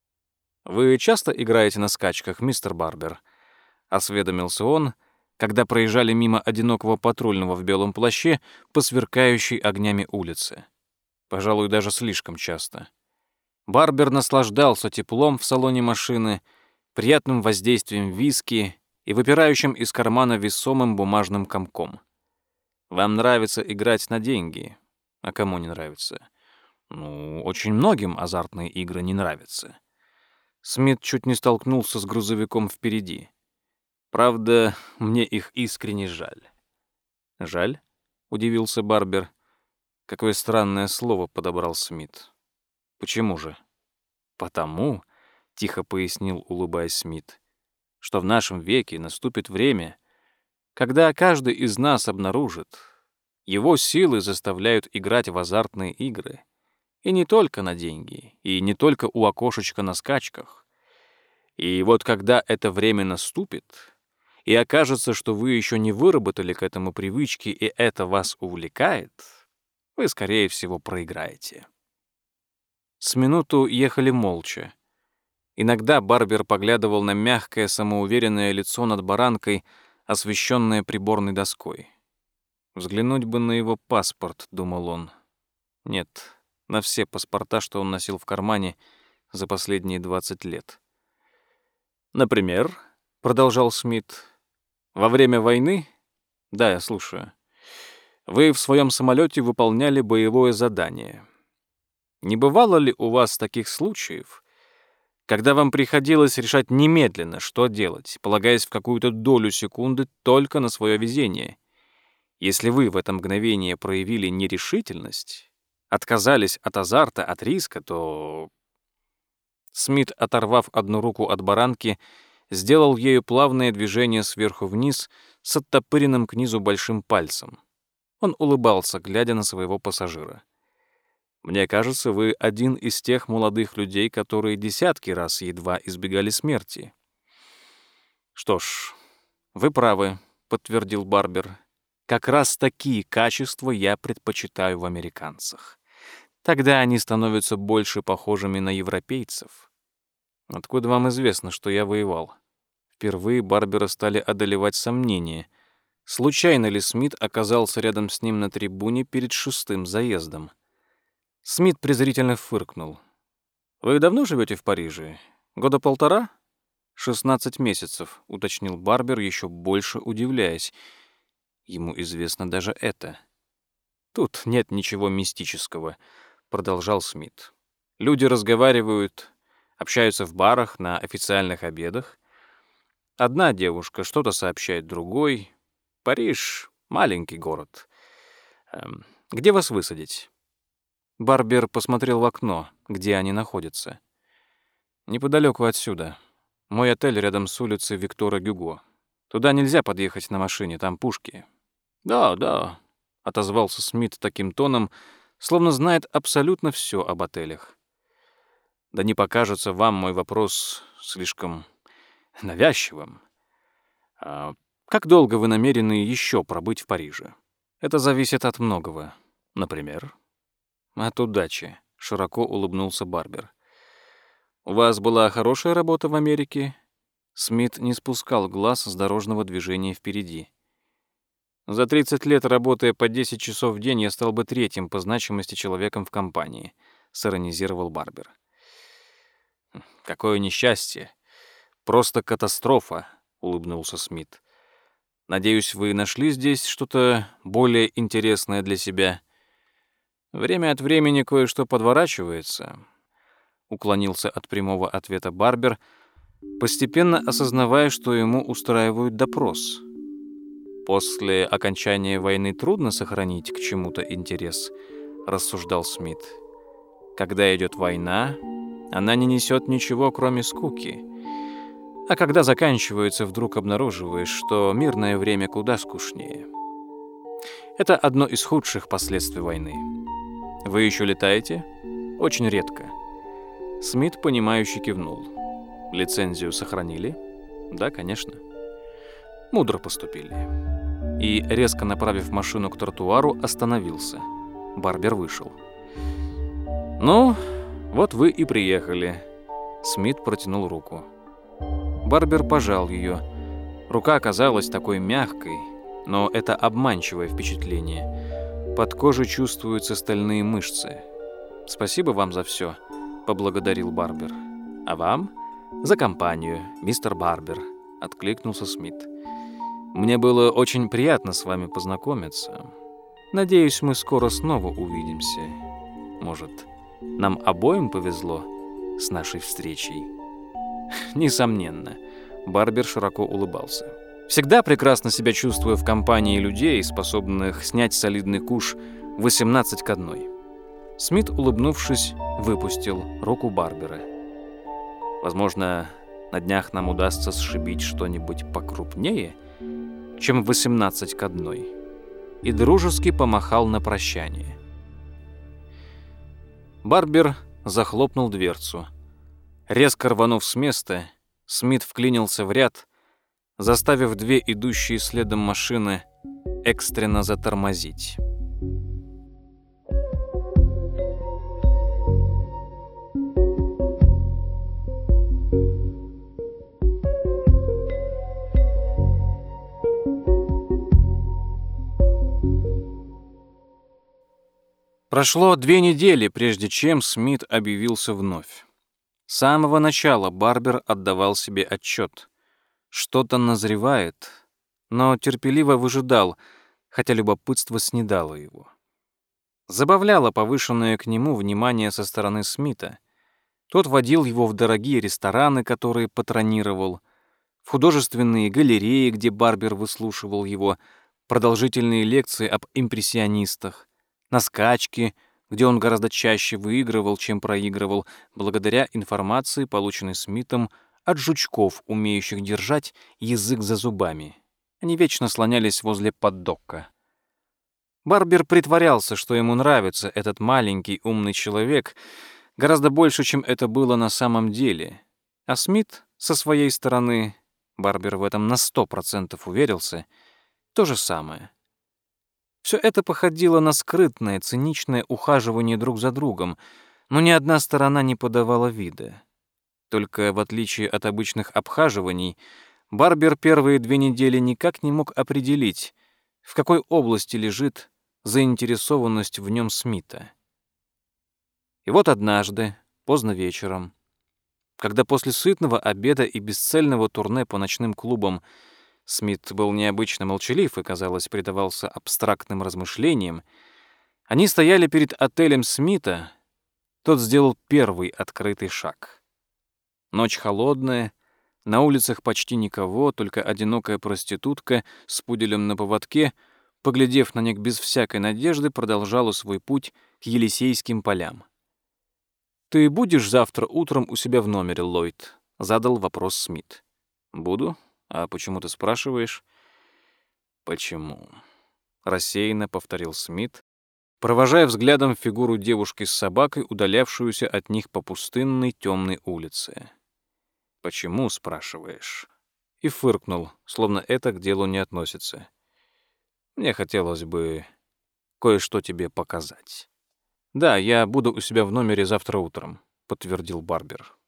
«Вы часто играете на скачках, мистер Барбер?» — осведомился он, когда проезжали мимо одинокого патрульного в белом плаще по сверкающей огнями улице. Пожалуй, даже слишком часто. Барбер наслаждался теплом в салоне машины, приятным воздействием виски и выпирающим из кармана весомым бумажным комком. «Вам нравится играть на деньги. А кому не нравится?» «Ну, очень многим азартные игры не нравятся». Смит чуть не столкнулся с грузовиком впереди. «Правда, мне их искренне жаль». «Жаль?» — удивился Барбер. Какое странное слово подобрал Смит. «Почему же?» «Потому», — тихо пояснил, улыбаясь Смит, «что в нашем веке наступит время, когда каждый из нас обнаружит, его силы заставляют играть в азартные игры. И не только на деньги, и не только у окошечка на скачках. И вот когда это время наступит, и окажется, что вы еще не выработали к этому привычки, и это вас увлекает, вы, скорее всего, проиграете». С минуту ехали молча. Иногда Барбер поглядывал на мягкое, самоуверенное лицо над баранкой, освещенное приборной доской. «Взглянуть бы на его паспорт», — думал он. Нет, на все паспорта, что он носил в кармане, за последние 20 лет. Например, продолжал Смит, во время войны, да, я слушаю, вы в своем самолете выполняли боевое задание. Не бывало ли у вас таких случаев, когда вам приходилось решать немедленно, что делать, полагаясь в какую-то долю секунды только на свое везение? Если вы в это мгновение проявили нерешительность, отказались от азарта, от риска, то... Смит, оторвав одну руку от баранки, сделал ею плавное движение сверху вниз с оттопыренным к низу большим пальцем. Он улыбался, глядя на своего пассажира. «Мне кажется, вы один из тех молодых людей, которые десятки раз едва избегали смерти». «Что ж, вы правы», — подтвердил Барбер. «Как раз такие качества я предпочитаю в американцах. Тогда они становятся больше похожими на европейцев». «Откуда вам известно, что я воевал?» Впервые Барбера стали одолевать сомнения. Случайно ли Смит оказался рядом с ним на трибуне перед 6-м заездом? Смит презрительно фыркнул. «Вы давно живете в Париже? Года полтора?» 16 месяцев», — уточнил Барбер, еще больше удивляясь. Ему известно даже это. «Тут нет ничего мистического», — продолжал Смит. «Люди разговаривают, общаются в барах, на официальных обедах. Одна девушка что-то сообщает другой. Париж — маленький город. Где вас высадить?» Барбер посмотрел в окно, где они находятся. «Неподалеку отсюда. Мой отель рядом с улицей Виктора Гюго. Туда нельзя подъехать на машине, там пушки». «Да, да», — отозвался Смит таким тоном, словно знает абсолютно все об отелях. «Да не покажется вам мой вопрос слишком навязчивым. Как долго вы намерены еще пробыть в Париже? Это зависит от многого. Например?» «От удачи», — широко улыбнулся Барбер. «У вас была хорошая работа в Америке?» Смит не спускал глаз с дорожного движения впереди. «За 30 лет, работая по 10 часов в день, я стал бы третьим по значимости человеком в компании», — сиронизировал Барбер. «Какое несчастье! Просто катастрофа», — улыбнулся Смит. «Надеюсь, вы нашли здесь что-то более интересное для себя?» «Время от времени кое-что подворачивается», — уклонился от прямого ответа Барбер, постепенно осознавая, что ему устраивают допрос. «После окончания войны трудно сохранить к чему-то интерес», — рассуждал Смит. «Когда идет война, она не несет ничего, кроме скуки. А когда заканчивается, вдруг обнаруживаешь, что мирное время куда скучнее. Это одно из худших последствий войны. Вы еще летаете? Очень редко». Смит, понимающе кивнул. «Лицензию сохранили?» «Да, конечно». «Мудро поступили». И, резко направив машину к тротуару, остановился. Барбер вышел. «Ну, вот вы и приехали». Смит протянул руку. Барбер пожал ее. Рука оказалась такой мягкой, но это обманчивое впечатление. Под кожей чувствуются стальные мышцы. «Спасибо вам за все», — поблагодарил Барбер. «А вам?» «За компанию, мистер Барбер», — откликнулся Смит. «Мне было очень приятно с вами познакомиться. Надеюсь, мы скоро снова увидимся. Может, нам обоим повезло с нашей встречей?» «Несомненно», — Барбер широко улыбался. «Всегда прекрасно себя чувствую в компании людей, способных снять солидный куш 18-1». Смит, улыбнувшись, выпустил руку Барбера. «Возможно, на днях нам удастся сшибить что-нибудь покрупнее, чем 18-1, и дружески помахал на прощание. Барбер захлопнул дверцу. Резко рванув с места, Смит вклинился в ряд, заставив две идущие следом машины экстренно затормозить. Прошло 2 недели, прежде чем Смит объявился вновь. С самого начала Барбер отдавал себе отчет. Что-то назревает, но терпеливо выжидал, хотя любопытство снедало его. Забавляло повышенное к нему внимание со стороны Смита. Тот водил его в дорогие рестораны, которые патронировал, в художественные галереи, где Барбер выслушивал его продолжительные лекции об импрессионистах, на скачки, где он гораздо чаще выигрывал, чем проигрывал, благодаря информации, полученной Смитом от жучков, умеющих держать язык за зубами. Они вечно слонялись возле поддока. Барбер притворялся, что ему нравится этот маленький умный человек гораздо больше, чем это было на самом деле. А Смит, со своей стороны, Барбер в этом на 100% уверился, то же самое. Все это походило на скрытное, циничное ухаживание друг за другом, но ни одна сторона не подавала вида. Только в отличие от обычных обхаживаний, Барбер первые 2 недели никак не мог определить, в какой области лежит заинтересованность в нем Смита. И вот однажды, поздно вечером, когда после сытного обеда и бесцельного турне по ночным клубам Смит был необычно молчалив и, казалось, предавался абстрактным размышлениям, они стояли перед отелем Смита, тот сделал первый открытый шаг. Ночь холодная, на улицах почти никого, только одинокая проститутка с пуделем на поводке, поглядев на них без всякой надежды, продолжала свой путь к Елисейским полям. «Ты будешь завтра утром у себя в номере, Ллойд?» — задал вопрос Смит. «Буду. А почему ты спрашиваешь?» «Почему?» — рассеянно повторил Смит, провожая взглядом фигуру девушки с собакой, удалявшуюся от них по пустынной темной улице. «Почему?» — спрашиваешь. И фыркнул, словно это к делу не относится. «Мне хотелось бы кое-что тебе показать». «Да, я буду у себя в номере завтра утром», — подтвердил Барбер.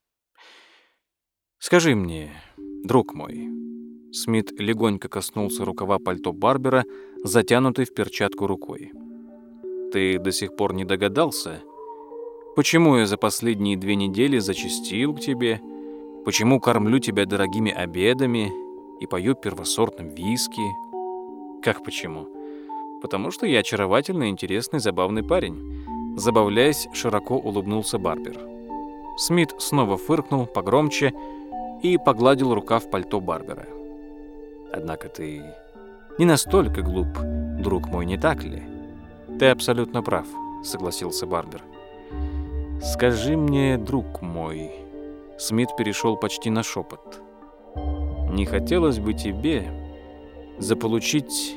«Скажи мне, друг мой». Смит легонько коснулся рукава пальто Барбера, затянутой в перчатку рукой. «Ты до сих пор не догадался, почему я за последние 2 недели зачастил к тебе, почему кормлю тебя дорогими обедами и пою первосортным виски?» «Как почему?» «Потому что я очаровательный, интересный, забавный парень». Забавляясь, широко улыбнулся Барбер. Смит снова фыркнул погромче и погладил рукав пальто Барбера. «Однако ты не настолько глуп, друг мой, не так ли?» «Ты абсолютно прав», — согласился Барбер. «Скажи мне, друг мой...» Смит перешел почти на шепот. «Не хотелось бы тебе заполучить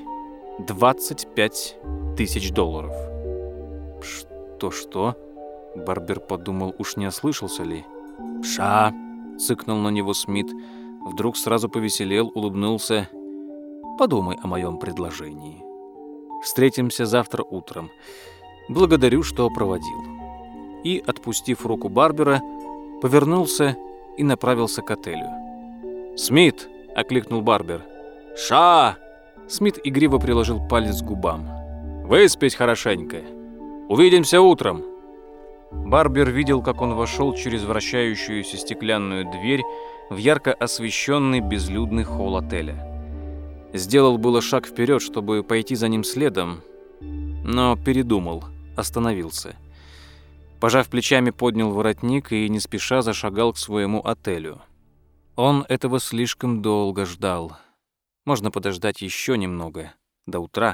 $25 000? «Что?» Барбер подумал, уж не ослышался ли. «Ша!» — цыкнул на него Смит. Вдруг сразу повеселел, улыбнулся. «Подумай о моем предложении. Встретимся завтра утром. Благодарю, что проводил». И, отпустив руку Барбера, повернулся и направился к отелю. «Смит!» — окликнул Барбер. «Ша!» Смит игриво приложил палец к губам. «Выспись хорошенько. Увидимся утром!» Барбер видел, как он вошел через вращающуюся стеклянную дверь в ярко освещенный безлюдный холл отеля. Сделал было шаг вперед, чтобы пойти за ним следом, но передумал, остановился. Пожав плечами, поднял воротник и не спеша зашагал к своему отелю. Он этого слишком долго ждал. Можно подождать еще немного, до утра.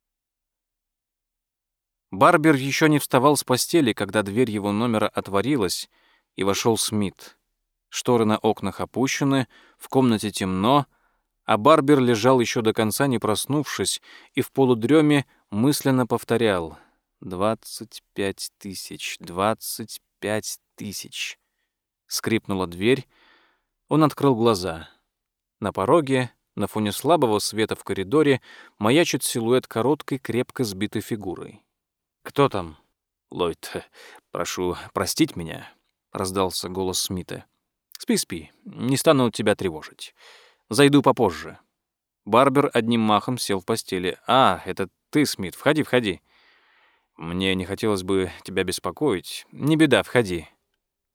Барбер еще не вставал с постели, когда дверь его номера отворилась, и вошел Смит. Шторы на окнах опущены, в комнате темно, а Барбер лежал еще до конца, не проснувшись, и в полудреме мысленно повторял: 25 000, 25 000. Скрипнула дверь, он открыл глаза. На пороге, на фоне слабого света в коридоре, маячит силуэт короткой, крепко сбитой фигурой. «Кто там?» «Ллойд, прошу простить меня», — раздался голос Смита. «Спи, не стану тебя тревожить. Зайду попозже». Барбер одним махом сел в постели. «А, это ты, Смит, входи. Мне не хотелось бы тебя беспокоить. Не беда, входи».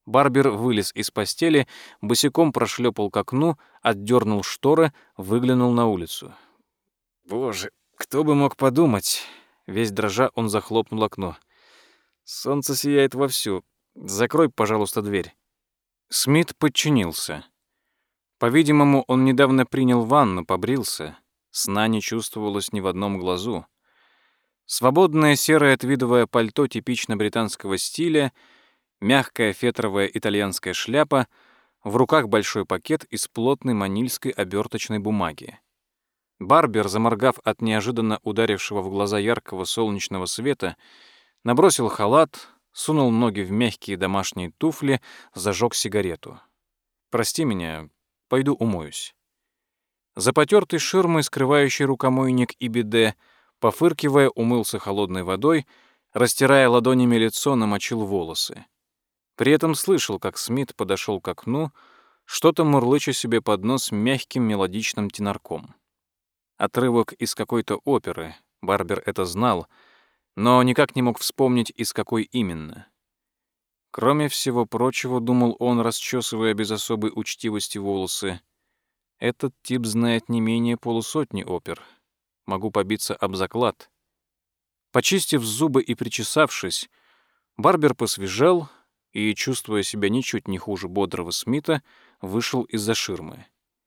Барбер вылез из постели, босиком прошлепал к окну, отдернул шторы, выглянул на улицу. «Боже, кто бы мог подумать!» Весь дрожа он захлопнул окно. «Солнце сияет вовсю. Закрой, пожалуйста, дверь». Смит подчинился. По-видимому, он недавно принял ванну, побрился. Сна не чувствовалось ни в одном глазу. Свободное серое твидовое пальто типично британского стиля, мягкая фетровая итальянская шляпа, в руках большой пакет из плотной манильской оберточной бумаги. Барбер, заморгав от неожиданно ударившего в глаза яркого солнечного света, набросил халат, сунул ноги в мягкие домашние туфли, зажег сигарету. «Прости меня, пойду умоюсь». За потертой ширмой, скрывающей рукомойник и биде, пофыркивая, умылся холодной водой, растирая ладонями лицо, намочил волосы. При этом слышал, как Смит подошел к окну, что-то мурлыча себе под нос мягким мелодичным тенорком. Отрывок из какой-то оперы, Барбер это знал, но никак не мог вспомнить, из какой именно. Кроме всего прочего, думал он, расчесывая без особой учтивости волосы, этот тип знает не менее полусотни опер. Могу побиться об заклад. Почистив зубы и причесавшись, Барбер посвежел и, чувствуя себя ничуть не хуже бодрого Смита, вышел из-за ширмы.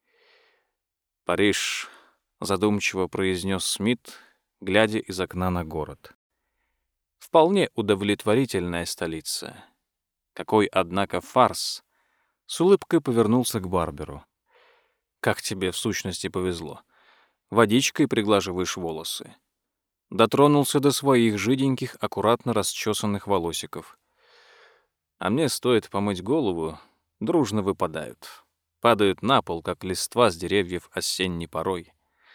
«Париж», — задумчиво произнес Смит, глядя из окна на город. «Вполне удовлетворительная столица. Какой, однако, фарс!» С улыбкой повернулся к Барберу. «Как тебе, в сущности, повезло. Водичкой приглаживаешь волосы». Дотронулся до своих жиденьких, аккуратно расчесанных волосиков. «А мне стоит помыть голову, дружно выпадают. Падают на пол, как листва с деревьев осенней порой».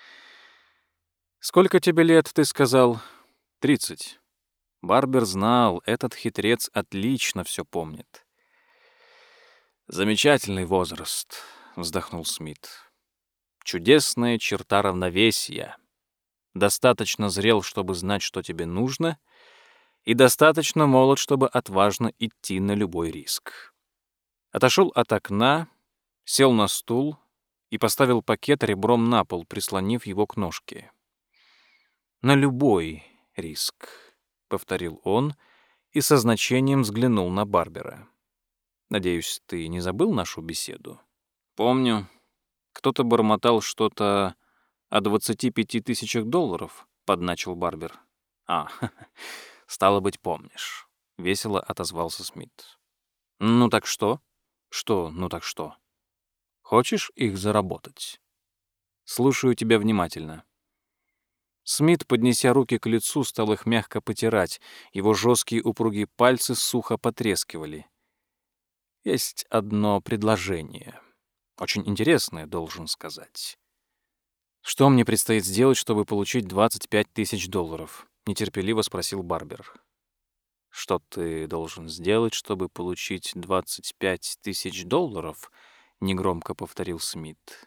«Сколько тебе лет, ты сказал?» 30. Барбер знал, этот хитрец отлично все помнит. «Замечательный возраст», — вздохнул Смит. «Чудесная черта равновесия. Достаточно зрел, чтобы знать, что тебе нужно, и достаточно молод, чтобы отважно идти на любой риск». Отошел от окна, сел на стул и поставил пакет ребром на пол, прислонив его к ножке. «На любой риск», — повторил он и со значением взглянул на Барбера. «Надеюсь, ты не забыл нашу беседу?» «Помню. Кто-то бормотал что-то о 25 тысячах долларов», — подначил Барбер. «А, стало быть, помнишь», — весело отозвался Смит. «Ну так что?» «Что, ну так что? Хочешь их заработать?» «Слушаю тебя внимательно». Смит, поднеся руки к лицу, стал их мягко потирать. Его жесткие упругие пальцы сухо потрескивали. «Есть одно предложение. Очень интересное, должен сказать». «Что мне предстоит сделать, чтобы получить 25 тысяч долларов?» — нетерпеливо спросил Барбер. «Что ты должен сделать, чтобы получить 25 тысяч долларов?» — негромко повторил Смит.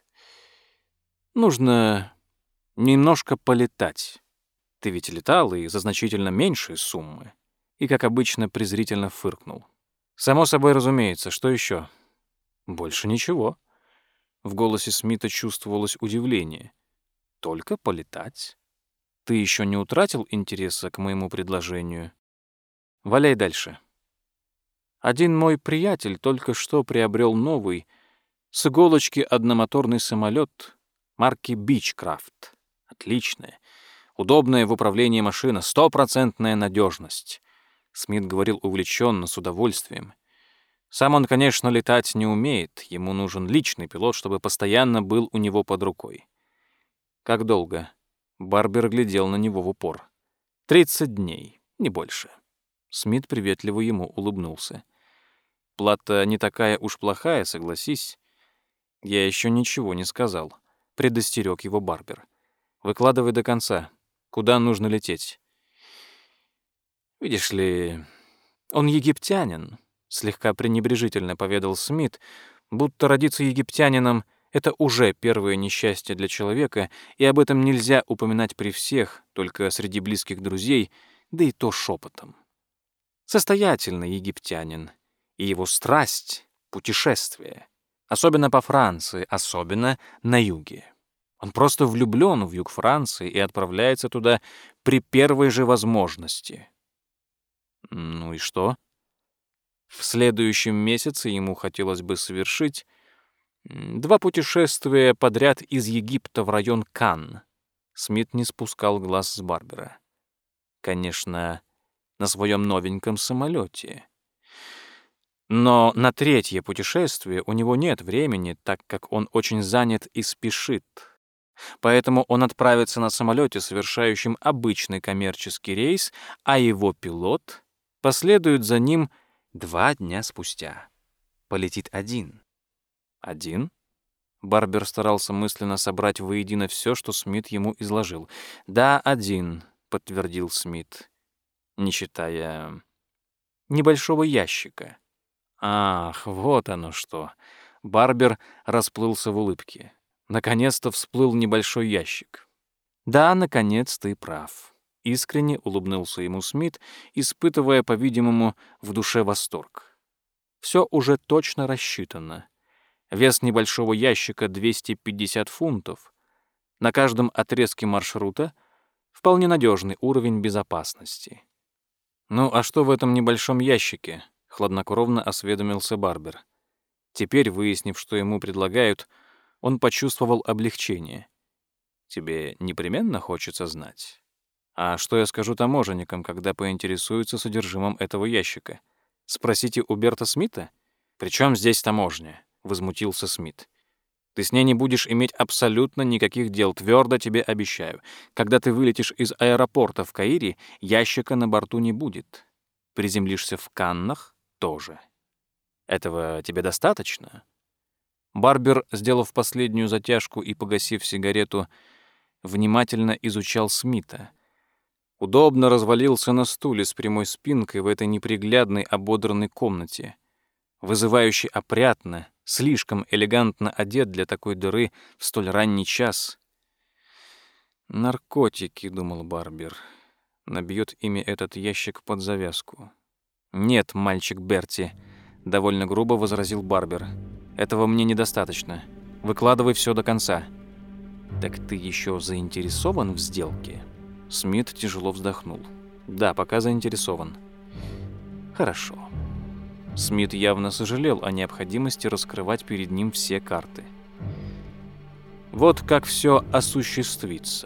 «Нужно немножко полетать. Ты ведь летал и за значительно меньшие суммы». И, как обычно, презрительно фыркнул. «Само собой разумеется. Что еще?» «Больше ничего». В голосе Смита чувствовалось удивление. «Только полетать? Ты еще не утратил интереса к моему предложению? Валяй дальше». Один мой приятель только что приобрел новый, с иголочки одномоторный самолет марки Бичкрафт. Отличная, удобная в управлении машина, 100% надежность. Смит говорил увлеченно, с удовольствием. Сам он, конечно, летать не умеет, ему нужен личный пилот, чтобы постоянно был у него под рукой. «Как долго?» Барбер глядел на него в упор. 30 дней, не больше». Смит приветливо ему улыбнулся. «Плата не такая уж плохая, согласись». «Я еще ничего не сказал», — предостерег его Барбер. «Выкладывай до конца. Куда нужно лететь?» «Видишь ли, он египтянин», — слегка пренебрежительно поведал Смит, будто родиться египтянином — это уже первое несчастье для человека, и об этом нельзя упоминать при всех, только среди близких друзей, да и то шепотом. Состоятельный египтянин. и его страсть — путешествие. Особенно по Франции, особенно на юге. Он просто влюблен в юг Франции и отправляется туда при первой же возможности. Ну и что? В следующем месяце ему хотелось бы совершить 2 путешествия подряд из Египта в район Канн. Смит не спускал глаз с Барбера. Конечно, на своем новеньком самолете. Но на 3-е путешествие у него нет времени, так как он очень занят и спешит. Поэтому он отправится на самолете, совершающем обычный коммерческий рейс, а его пилот последует за ним 2 дня спустя. Полетит один. Один? Барбер старался мысленно собрать воедино все, что Смит ему изложил. «Да, один», — подтвердил Смит, не считая небольшого ящика. Ах, вот оно что. Барбер расплылся в улыбке. Наконец-то всплыл небольшой ящик. «Да, наконец ты прав», — искренне улыбнулся ему Смит, испытывая, по-видимому, в душе восторг. «Все уже точно рассчитано. Вес небольшого ящика 250 фунтов. На каждом отрезке маршрута вполне надежный уровень безопасности». «Ну, а что в этом небольшом ящике?» — хладнокровно осведомился Барбер. Теперь, выяснив, что ему предлагают, он почувствовал облегчение. «Тебе непременно хочется знать? А что я скажу таможенникам, когда поинтересуются содержимым этого ящика? Спросите у Берта Смита? При чем здесь таможня?» — возмутился Смит. «Ты с ней не будешь иметь абсолютно никаких дел, твердо тебе обещаю. Когда ты вылетишь из аэропорта в Каире, ящика на борту не будет. Приземлишься в Каннах — тоже. Этого тебе достаточно?» Барбер, сделав последнюю затяжку и погасив сигарету, внимательно изучал Смита. Удобно развалился на стуле с прямой спинкой в этой неприглядной ободранной комнате. Вызывающе опрятно, слишком элегантно одет для такой дыры в столь ранний час. «Наркотики», — думал Барбер. Набьет ими этот ящик под завязку. «Нет, мальчик Берти», — довольно грубо возразил Барбер. «Этого мне недостаточно. Выкладывай все до конца». «Так ты еще заинтересован в сделке?» Смит тяжело вздохнул. «Да, пока заинтересован». «Хорошо». Смит явно сожалел о необходимости раскрывать перед ним все карты. «Вот как все осуществится.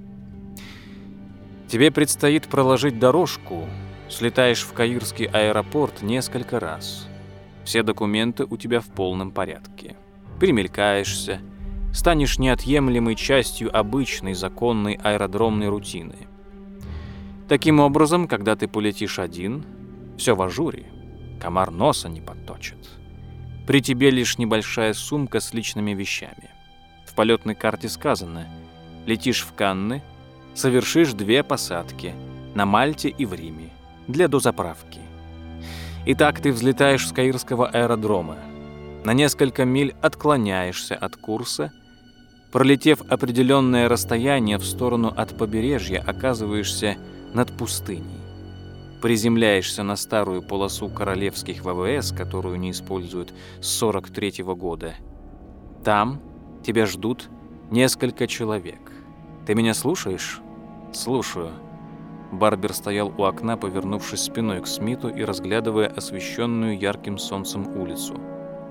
Тебе предстоит проложить дорожку, слетаешь в Каирский аэропорт несколько раз. Все документы у тебя в полном порядке. Примелькаешься, станешь неотъемлемой частью обычной законной аэродромной рутины. Таким образом, когда ты полетишь один, все в ажуре, комар носа не подточит. При тебе лишь небольшая сумка с личными вещами. В полетной карте сказано: летишь в Канны, совершишь 2 посадки на Мальте и в Риме для дозаправки. Итак, ты взлетаешь с Каирского аэродрома, на несколько миль отклоняешься от курса, пролетев определенное расстояние в сторону от побережья, оказываешься над пустыней. Приземляешься на старую полосу королевских ВВС, которую не используют с 43-го года. Там тебя ждут несколько человек. Ты меня слушаешь? Слушаю. Барбер стоял у окна, повернувшись спиной к Смиту и разглядывая освещенную ярким солнцем улицу.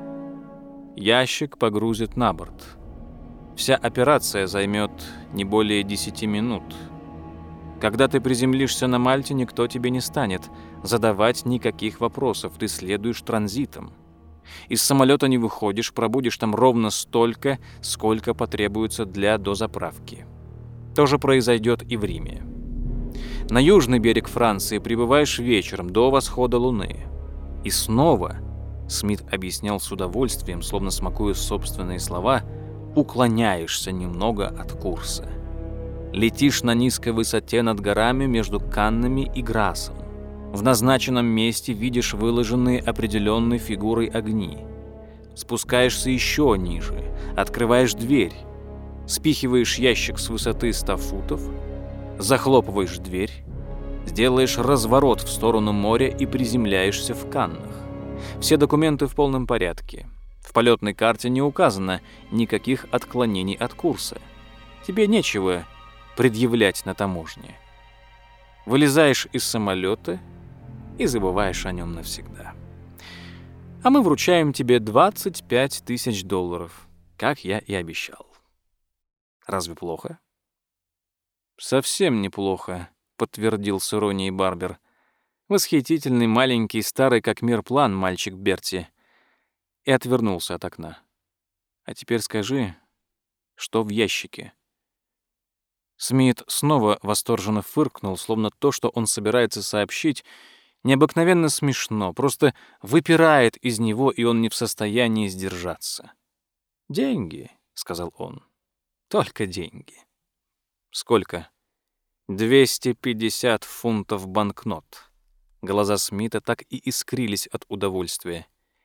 Ящик погрузят на борт. Вся операция займет не более 10 минут. Когда ты приземлишься на Мальте, никто тебе не станет задавать никаких вопросов, ты следуешь транзитом. Из самолета не выходишь, пробудешь там ровно столько, сколько потребуется для дозаправки. То же произойдет и в Риме. На южный берег Франции прибываешь вечером до восхода луны. И снова, Смит объяснял с удовольствием, словно смакуя собственные слова, уклоняешься немного от курса. Летишь на низкой высоте над горами между Каннами и Грассом. В назначенном месте видишь выложенные определенной фигурой огни. Спускаешься еще ниже, открываешь дверь, спихиваешь ящик с высоты 100 футов, захлопываешь дверь, сделаешь разворот в сторону моря и приземляешься в Каннах. Все документы в полном порядке. В полетной карте не указано никаких отклонений от курса. Тебе нечего предъявлять на таможне. Вылезаешь из самолета и забываешь о нем навсегда. А мы вручаем тебе $25 тысяч, как я и обещал. Разве плохо? Совсем неплохо, подтвердил с иронией Барбер. Восхитительный, маленький, старый как мир план, мальчик Берти. И отвернулся от окна. А теперь скажи, что в ящике? Смит снова восторженно фыркнул, словно то, что он собирается сообщить, необыкновенно смешно, просто выпирает из него, и он не в состоянии сдержаться. «Деньги», — сказал он, — «только деньги». «Сколько?» 250 фунтов банкнот. Глаза Смита так и искрились от удовольствия.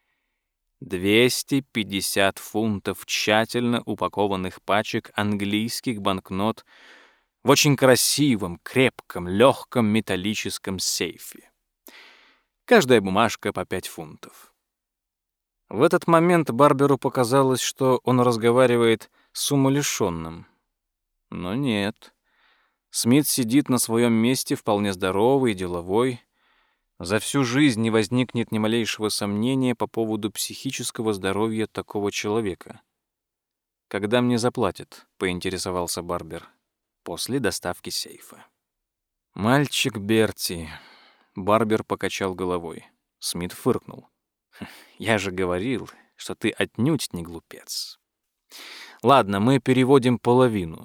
250 фунтов тщательно упакованных пачек английских банкнот в очень красивом, крепком, легком металлическом сейфе. Каждая бумажка по 5 фунтов. В этот момент Барберу показалось, что он разговаривает с умалишенным. Но нет. Смит сидит на своем месте, вполне здоровый, деловой. За всю жизнь не возникнет ни малейшего сомнения по поводу психического здоровья такого человека. «Когда мне заплатят?» — поинтересовался Барбер. «После доставки сейфа». «Мальчик Берти», — Барбер покачал головой. Смит фыркнул. «Я же говорил, что ты отнюдь не глупец. Ладно, мы переводим половину.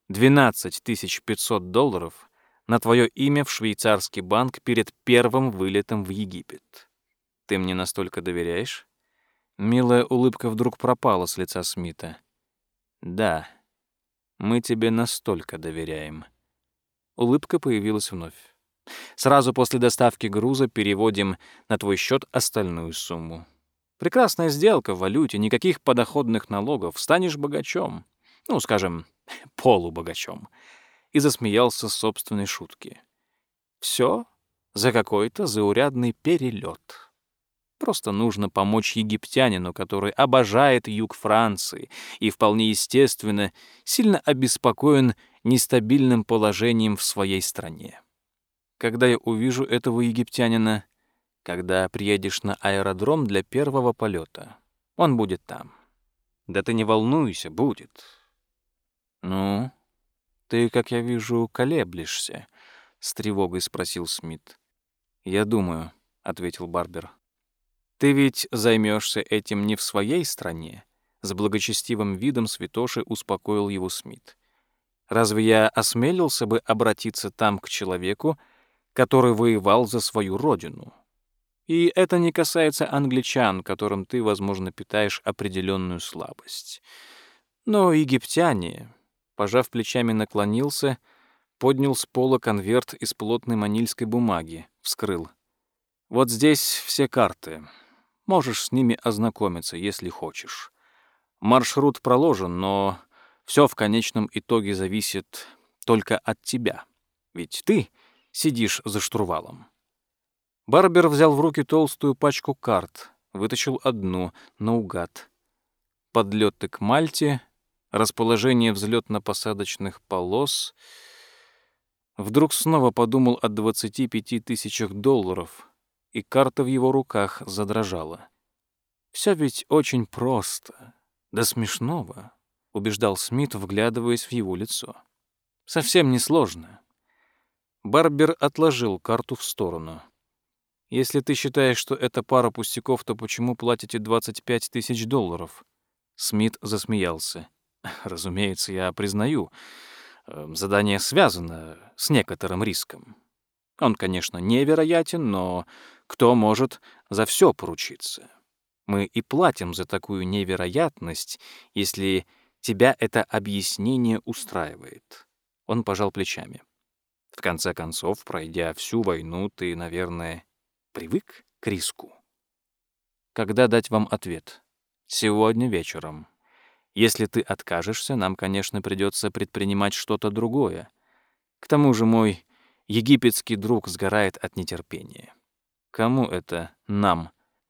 $12 500 на твое имя в швейцарский банк перед первым вылетом в Египет. Ты мне настолько доверяешь?» Милая улыбка вдруг пропала с лица Смита. «Да, мы тебе настолько доверяем». Улыбка появилась вновь. «Сразу после доставки груза переводим на твой счет остальную сумму. Прекрасная сделка в валюте, никаких подоходных налогов, станешь богачом. Ну, скажем, полубогачом». И засмеялся собственной шутки. Все за какой-то заурядный перелет. Просто нужно помочь египтянину, который обожает юг Франции и, вполне естественно, сильно обеспокоен нестабильным положением в своей стране. Когда я увижу этого египтянина? Когда приедешь на аэродром для первого полета. Он будет там. Да ты не волнуйся, будет. Ну, ты, как я вижу, колеблешься, с тревогой спросил Смит. Я думаю, ответил Барбер. Ты ведь займешься этим не в своей стране? С благочестивым видом святоши успокоил его Смит. Разве я осмелился бы обратиться там к человеку, который воевал за свою родину? И это не касается англичан, которым ты, возможно, питаешь определенную слабость. Но египтяне, пожав плечами, наклонился, поднял с пола конверт из плотной манильской бумаги, вскрыл. Вот здесь все карты. Можешь с ними ознакомиться, если хочешь. Маршрут проложен, но все в конечном итоге зависит только от тебя. Ведь ты сидишь за штурвалом. Барбер взял в руки толстую пачку карт, вытащил одну наугад. Подлеты к Мальте, расположение взлетно-посадочных полос. Вдруг снова подумал о $25 тысячах, и карта в его руках задрожала. «Все ведь очень просто, до смешного», — убеждал Смит, вглядываясь в его лицо. «Совсем несложно». Барбер отложил карту в сторону. «Если ты считаешь, что это пара пустяков, то почему платите $25 тысяч?» Смит засмеялся. «Разумеется, я признаю, задание связано с некоторым риском. Он, конечно, невероятен, но кто может за все поручиться? Мы и платим за такую невероятность, если тебя это объяснение устраивает». Он пожал плечами. «В конце концов, пройдя всю войну, ты, наверное, привык к риску». «Когда дать вам ответ?» «Сегодня вечером. Если ты откажешься, нам, конечно, придется предпринимать что-то другое. К тому же мой египетский друг сгорает от нетерпения». «Кому это нам?» —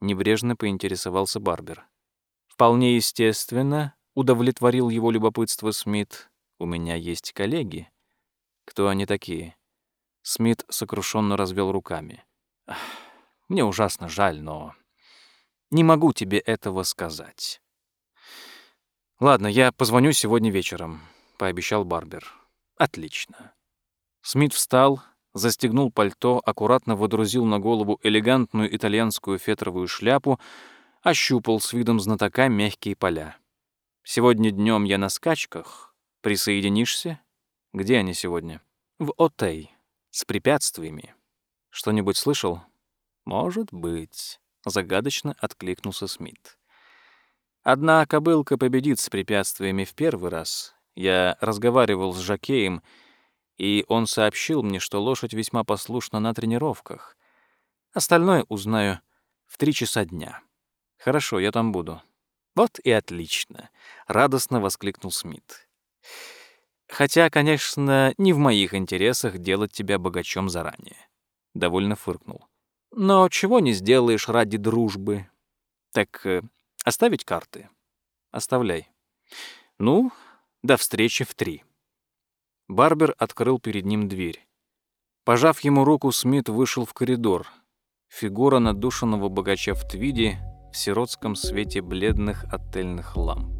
небрежно поинтересовался Барбер. «Вполне естественно», — удовлетворил его любопытство Смит. «У меня есть коллеги». «Кто они такие?» Смит сокрушенно развел руками. «Мне ужасно жаль, но не могу тебе этого сказать». «Ладно, я позвоню сегодня вечером», — пообещал Барбер. «Отлично». Смит встал, застегнул пальто, аккуратно водрузил на голову элегантную итальянскую фетровую шляпу, ощупал с видом знатока мягкие поля. «Сегодня днем я на скачках. Присоединишься? Где они сегодня?» «В Отей. С препятствиями. Что-нибудь слышал?» «Может быть», — загадочно откликнулся Смит. «Одна кобылка победит с препятствиями в первый раз. Я разговаривал с жокеем, и он сообщил мне, что лошадь весьма послушна на тренировках. Остальное узнаю в 3 часа дня. Хорошо, я там буду». «Вот и отлично», — радостно воскликнул Смит. «Хотя, конечно, не в моих интересах делать тебя богачом заранее», — довольно фыркнул. «Но чего не сделаешь ради дружбы? Так оставить карты?» «Оставляй». «Ну, до встречи в 3». Барбер открыл перед ним дверь. Пожав ему руку, Смит вышел в коридор. Фигура надушенного богача в твиде в сиротском свете бледных отельных ламп.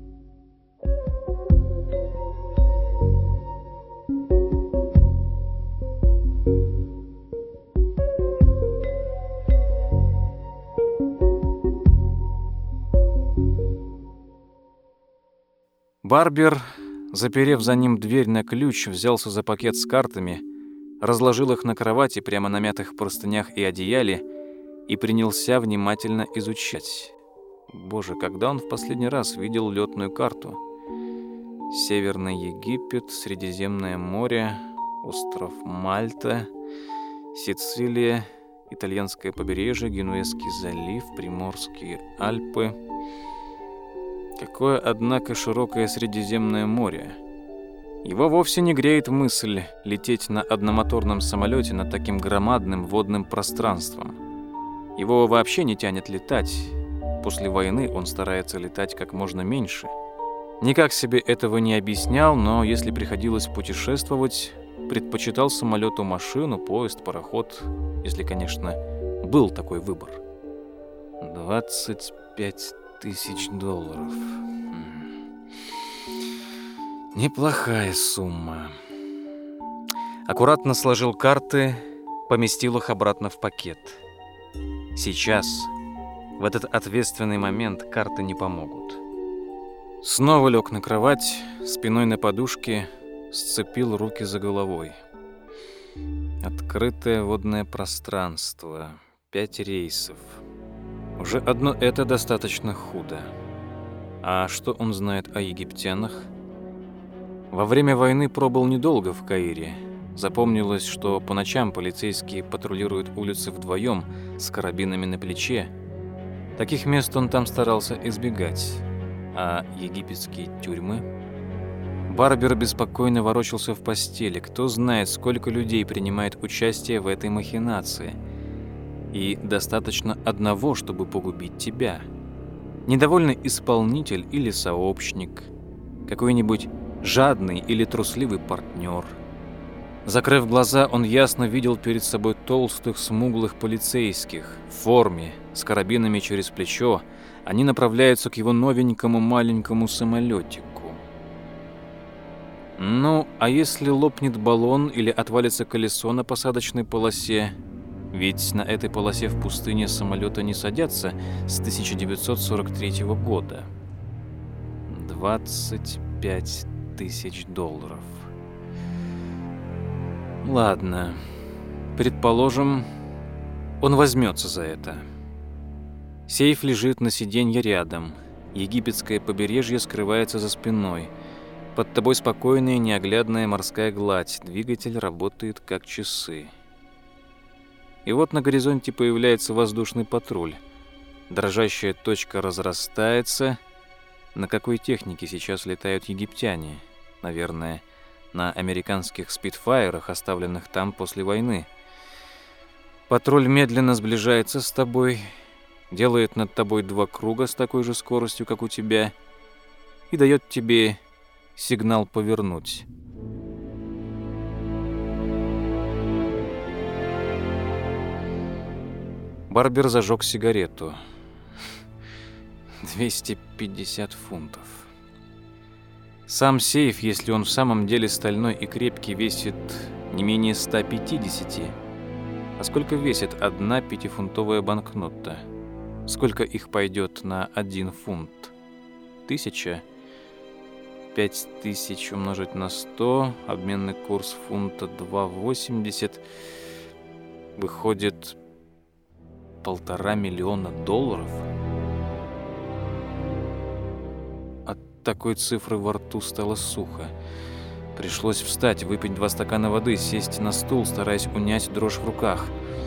Барбер, заперев за ним дверь на ключ, взялся за пакет с картами, разложил их на кровати прямо на мятых простынях и одеяле и принялся внимательно изучать. Боже, когда он в последний раз видел лётную карту? Северный Египет, Средиземное море, остров Мальта, Сицилия, итальянское побережье, Генуэзский залив, Приморские Альпы. Какое, однако, широкое Средиземное море. Его вовсе не греет мысль лететь на одномоторном самолете над таким громадным водным пространством. Его вообще не тянет летать. После войны он старается летать как можно меньше. Никак себе этого не объяснял, но если приходилось путешествовать, предпочитал самолету машину, поезд, пароход, если, конечно, был такой выбор. 25 тысяч долларов. Неплохая сумма. Аккуратно сложил карты, поместил их обратно в пакет. Сейчас, в этот ответственный момент, карты не помогут. Снова лег на кровать, спиной на подушке, сцепил руки за головой. Открытое водное пространство, 5 рейсов. Уже одно это достаточно худо. А что он знает о египтянах? Во время войны пробыл недолго в Каире. Запомнилось, что по ночам полицейские патрулируют улицы вдвоем с карабинами на плече. Таких мест он там старался избегать. А египетские тюрьмы? Барбер беспокойно ворочался в постели. Кто знает, сколько людей принимает участие в этой махинации. И достаточно одного, чтобы погубить тебя. Недовольный исполнитель или сообщник, какой-нибудь жадный или трусливый партнер. Закрыв глаза, он ясно видел перед собой толстых, смуглых полицейских в форме, с карабинами через плечо. Они направляются к его новенькому маленькому самолетику. Ну, а если лопнет баллон или отвалится колесо на посадочной полосе? Ведь на этой полосе в пустыне самолеты не садятся с 1943 года. 25 тысяч долларов. Ладно, предположим, он возьмется за это. Сейф лежит на сиденье рядом. Египетское побережье скрывается за спиной. Под тобой спокойная неоглядная морская гладь. Двигатель работает как часы. И вот на горизонте появляется воздушный патруль. Дрожащая точка разрастается. На какой технике сейчас летают египтяне? Наверное, на американских спитфайрах, оставленных там после войны. Патруль медленно сближается с тобой. делает над тобой 2 круга с такой же скоростью, как у тебя, и дает тебе сигнал повернуть. Барбер зажег сигарету. 250 фунтов. Сам сейф, если он в самом деле стальной и крепкий, весит не менее 150. А сколько весит одна 5-фунтовая банкнота? Сколько их пойдет на 1 фунт? 1000? 5000 умножить на 100, обменный курс фунта 2,80. Выходит $1,5 миллиона. От такой цифры во рту стало сухо. Пришлось встать, выпить 2 стакана воды, сесть на стул, стараясь унять дрожь в руках.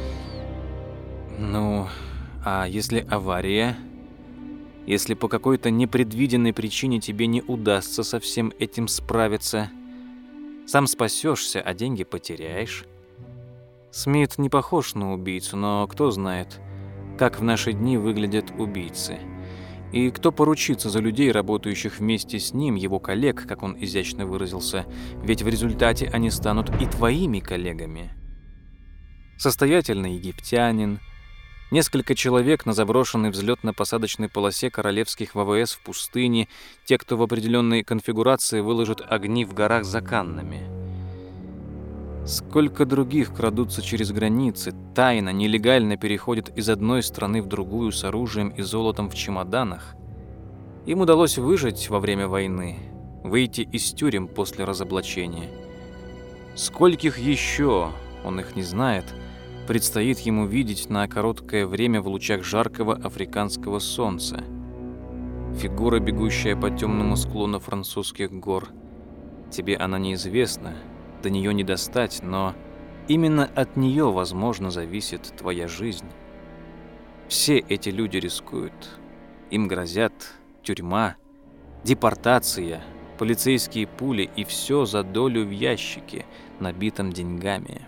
Ну, а если авария? Если по какой-то непредвиденной причине тебе не удастся со всем этим справиться, сам спасешься, а деньги потеряешь. Смит не похож на убийцу, но кто знает, как в наши дни выглядят убийцы. И кто поручится за людей, работающих вместе с ним, его коллег, как он изящно выразился, ведь в результате они станут и твоими коллегами. Состоятельный египтянин, несколько человек на заброшенной взлетно-посадочной полосе королевских ВВС в пустыне, те, кто в определенной конфигурации выложит огни в горах за Каннами. Сколько других крадутся через границы, тайно, нелегально переходят из одной страны в другую с оружием и золотом в чемоданах. Им удалось выжить во время войны, выйти из тюрем после разоблачения. Скольких еще, он их не знает, предстоит ему видеть на короткое время в лучах жаркого африканского солнца. Фигура, бегущая по темному склону французских гор. Тебе она неизвестна, до нее не достать, но именно от нее, возможно, зависит твоя жизнь. Все эти люди рискуют. Им грозят тюрьма, депортация, полицейские пули и все за долю в ящике, набитом деньгами.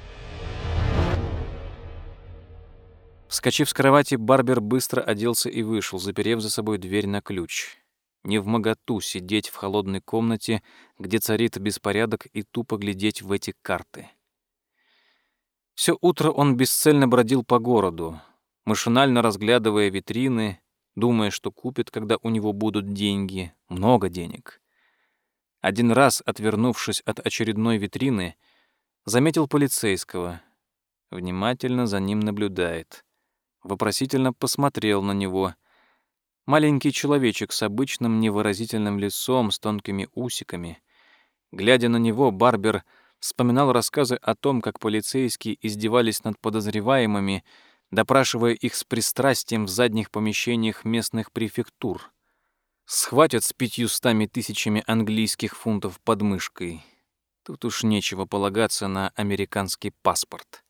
Вскочив с кровати, Барбер быстро оделся и вышел, заперев за собой дверь на ключ. Невмоготу сидеть в холодной комнате, где царит беспорядок, и тупо глядеть в эти карты. Все утро он бесцельно бродил по городу, машинально разглядывая витрины, думая, что купит, когда у него будут деньги, много денег. Один раз, отвернувшись от очередной витрины, заметил полицейского. Внимательно за ним наблюдает. Вопросительно посмотрел на него. Маленький человечек с обычным невыразительным лицом, с тонкими усиками. Глядя на него, Барбер вспоминал рассказы о том, как полицейские издевались над подозреваемыми, допрашивая их с пристрастием в задних помещениях местных префектур. Схватят с 500 000 английских фунтов под мышкой. Тут уж нечего полагаться на американский паспорт.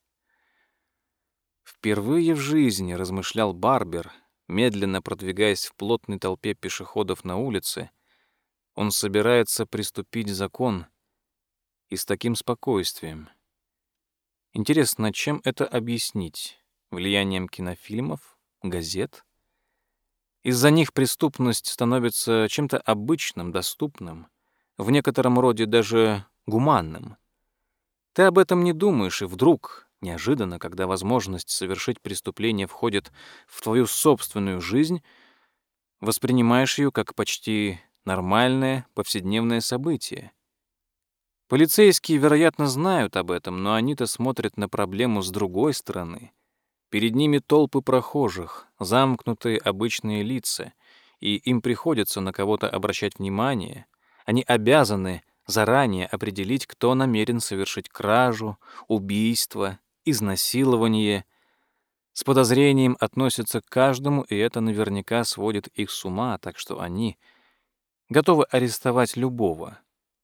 Впервые в жизни, размышлял Барбер, медленно продвигаясь в плотной толпе пешеходов на улице, он собирается приступить закон и с таким спокойствием. Интересно, чем это объяснить? Влиянием кинофильмов, газет? Из-за них преступность становится чем-то обычным, доступным, в некотором роде даже гуманным. Ты об этом не думаешь, и вдруг, неожиданно, когда возможность совершить преступление входит в твою собственную жизнь, воспринимаешь ее как почти нормальное повседневное событие. Полицейские, вероятно, знают об этом, но они-то смотрят на проблему с другой стороны. Перед ними толпы прохожих, замкнутые обычные лица, и им приходится на кого-то обращать внимание. Они обязаны заранее определить, кто намерен совершить кражу, убийство, изнасилование. С подозрением относятся к каждому, и это наверняка сводит их с ума, так что они готовы арестовать любого.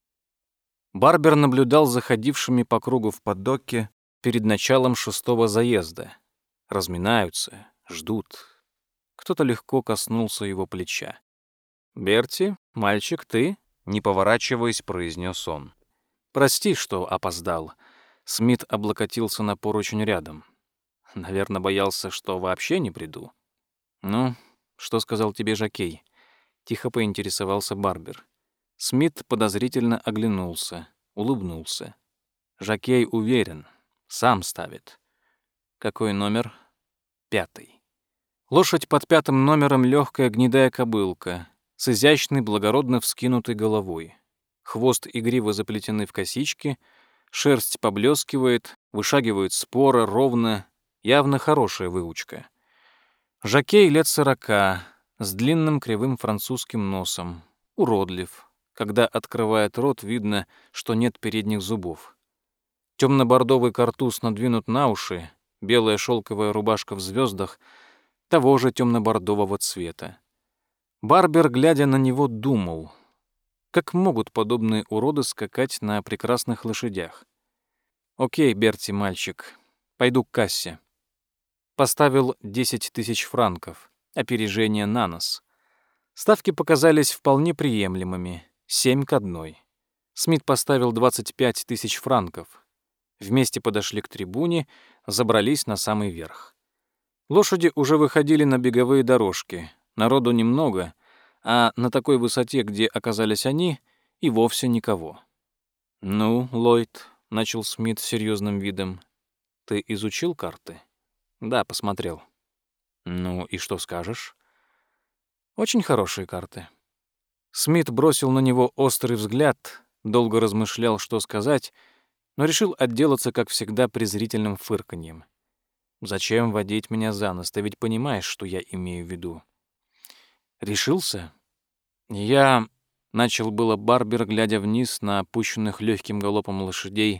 Барбер наблюдал за ходившими по кругу в паддоке перед началом 6-го заезда. Разминаются, ждут. Кто-то легко коснулся его плеча. «Берти, мальчик, ты?» — не поворачиваясь, произнес он. «Прости, что опоздал». Смит облокотился на поручень рядом. «Наверное, боялся, что вообще не приду». «Ну, что сказал тебе жокей?» — тихо поинтересовался Барбер. Смит подозрительно оглянулся, улыбнулся. Жокей уверен, сам ставит. Какой номер? 5. Лошадь под 5 номером — легкая гнедая кобылка с изящной, благородно вскинутой головой. Хвост и грива заплетены в косички, шерсть поблескивает, вышагивает споро, ровно, явно хорошая выучка. Жокей лет 40, с длинным кривым французским носом, уродлив. Когда открывает рот, видно, что нет передних зубов. Темно-бордовый картуз надвинут на уши, белая шелковая рубашка в звездах того же темно-бордового цвета. Барбер, глядя на него, думал, как могут подобные уроды скакать на прекрасных лошадях. «Окей, Берти, мальчик, пойду к кассе». Поставил 10 000 франков, опережение на нос. Ставки показались вполне приемлемыми, 7-1. Смит поставил 25 000 франков. Вместе подошли к трибуне, забрались на самый верх. Лошади уже выходили на беговые дорожки. Народу немного, а на такой высоте, где оказались они, и вовсе никого. «Ну, Ллойд», — начал Смит с серьезным видом, — «ты изучил карты?» «Да, посмотрел». «Ну, и что скажешь?» «Очень хорошие карты». Смит бросил на него острый взгляд, долго размышлял, что сказать, но решил отделаться, как всегда, презрительным фырканьем. «Зачем водить меня за нос? Ты ведь понимаешь, что я имею в виду». «Решился?» «Я...» — начал было Барбер, глядя вниз на опущенных легким галопом лошадей.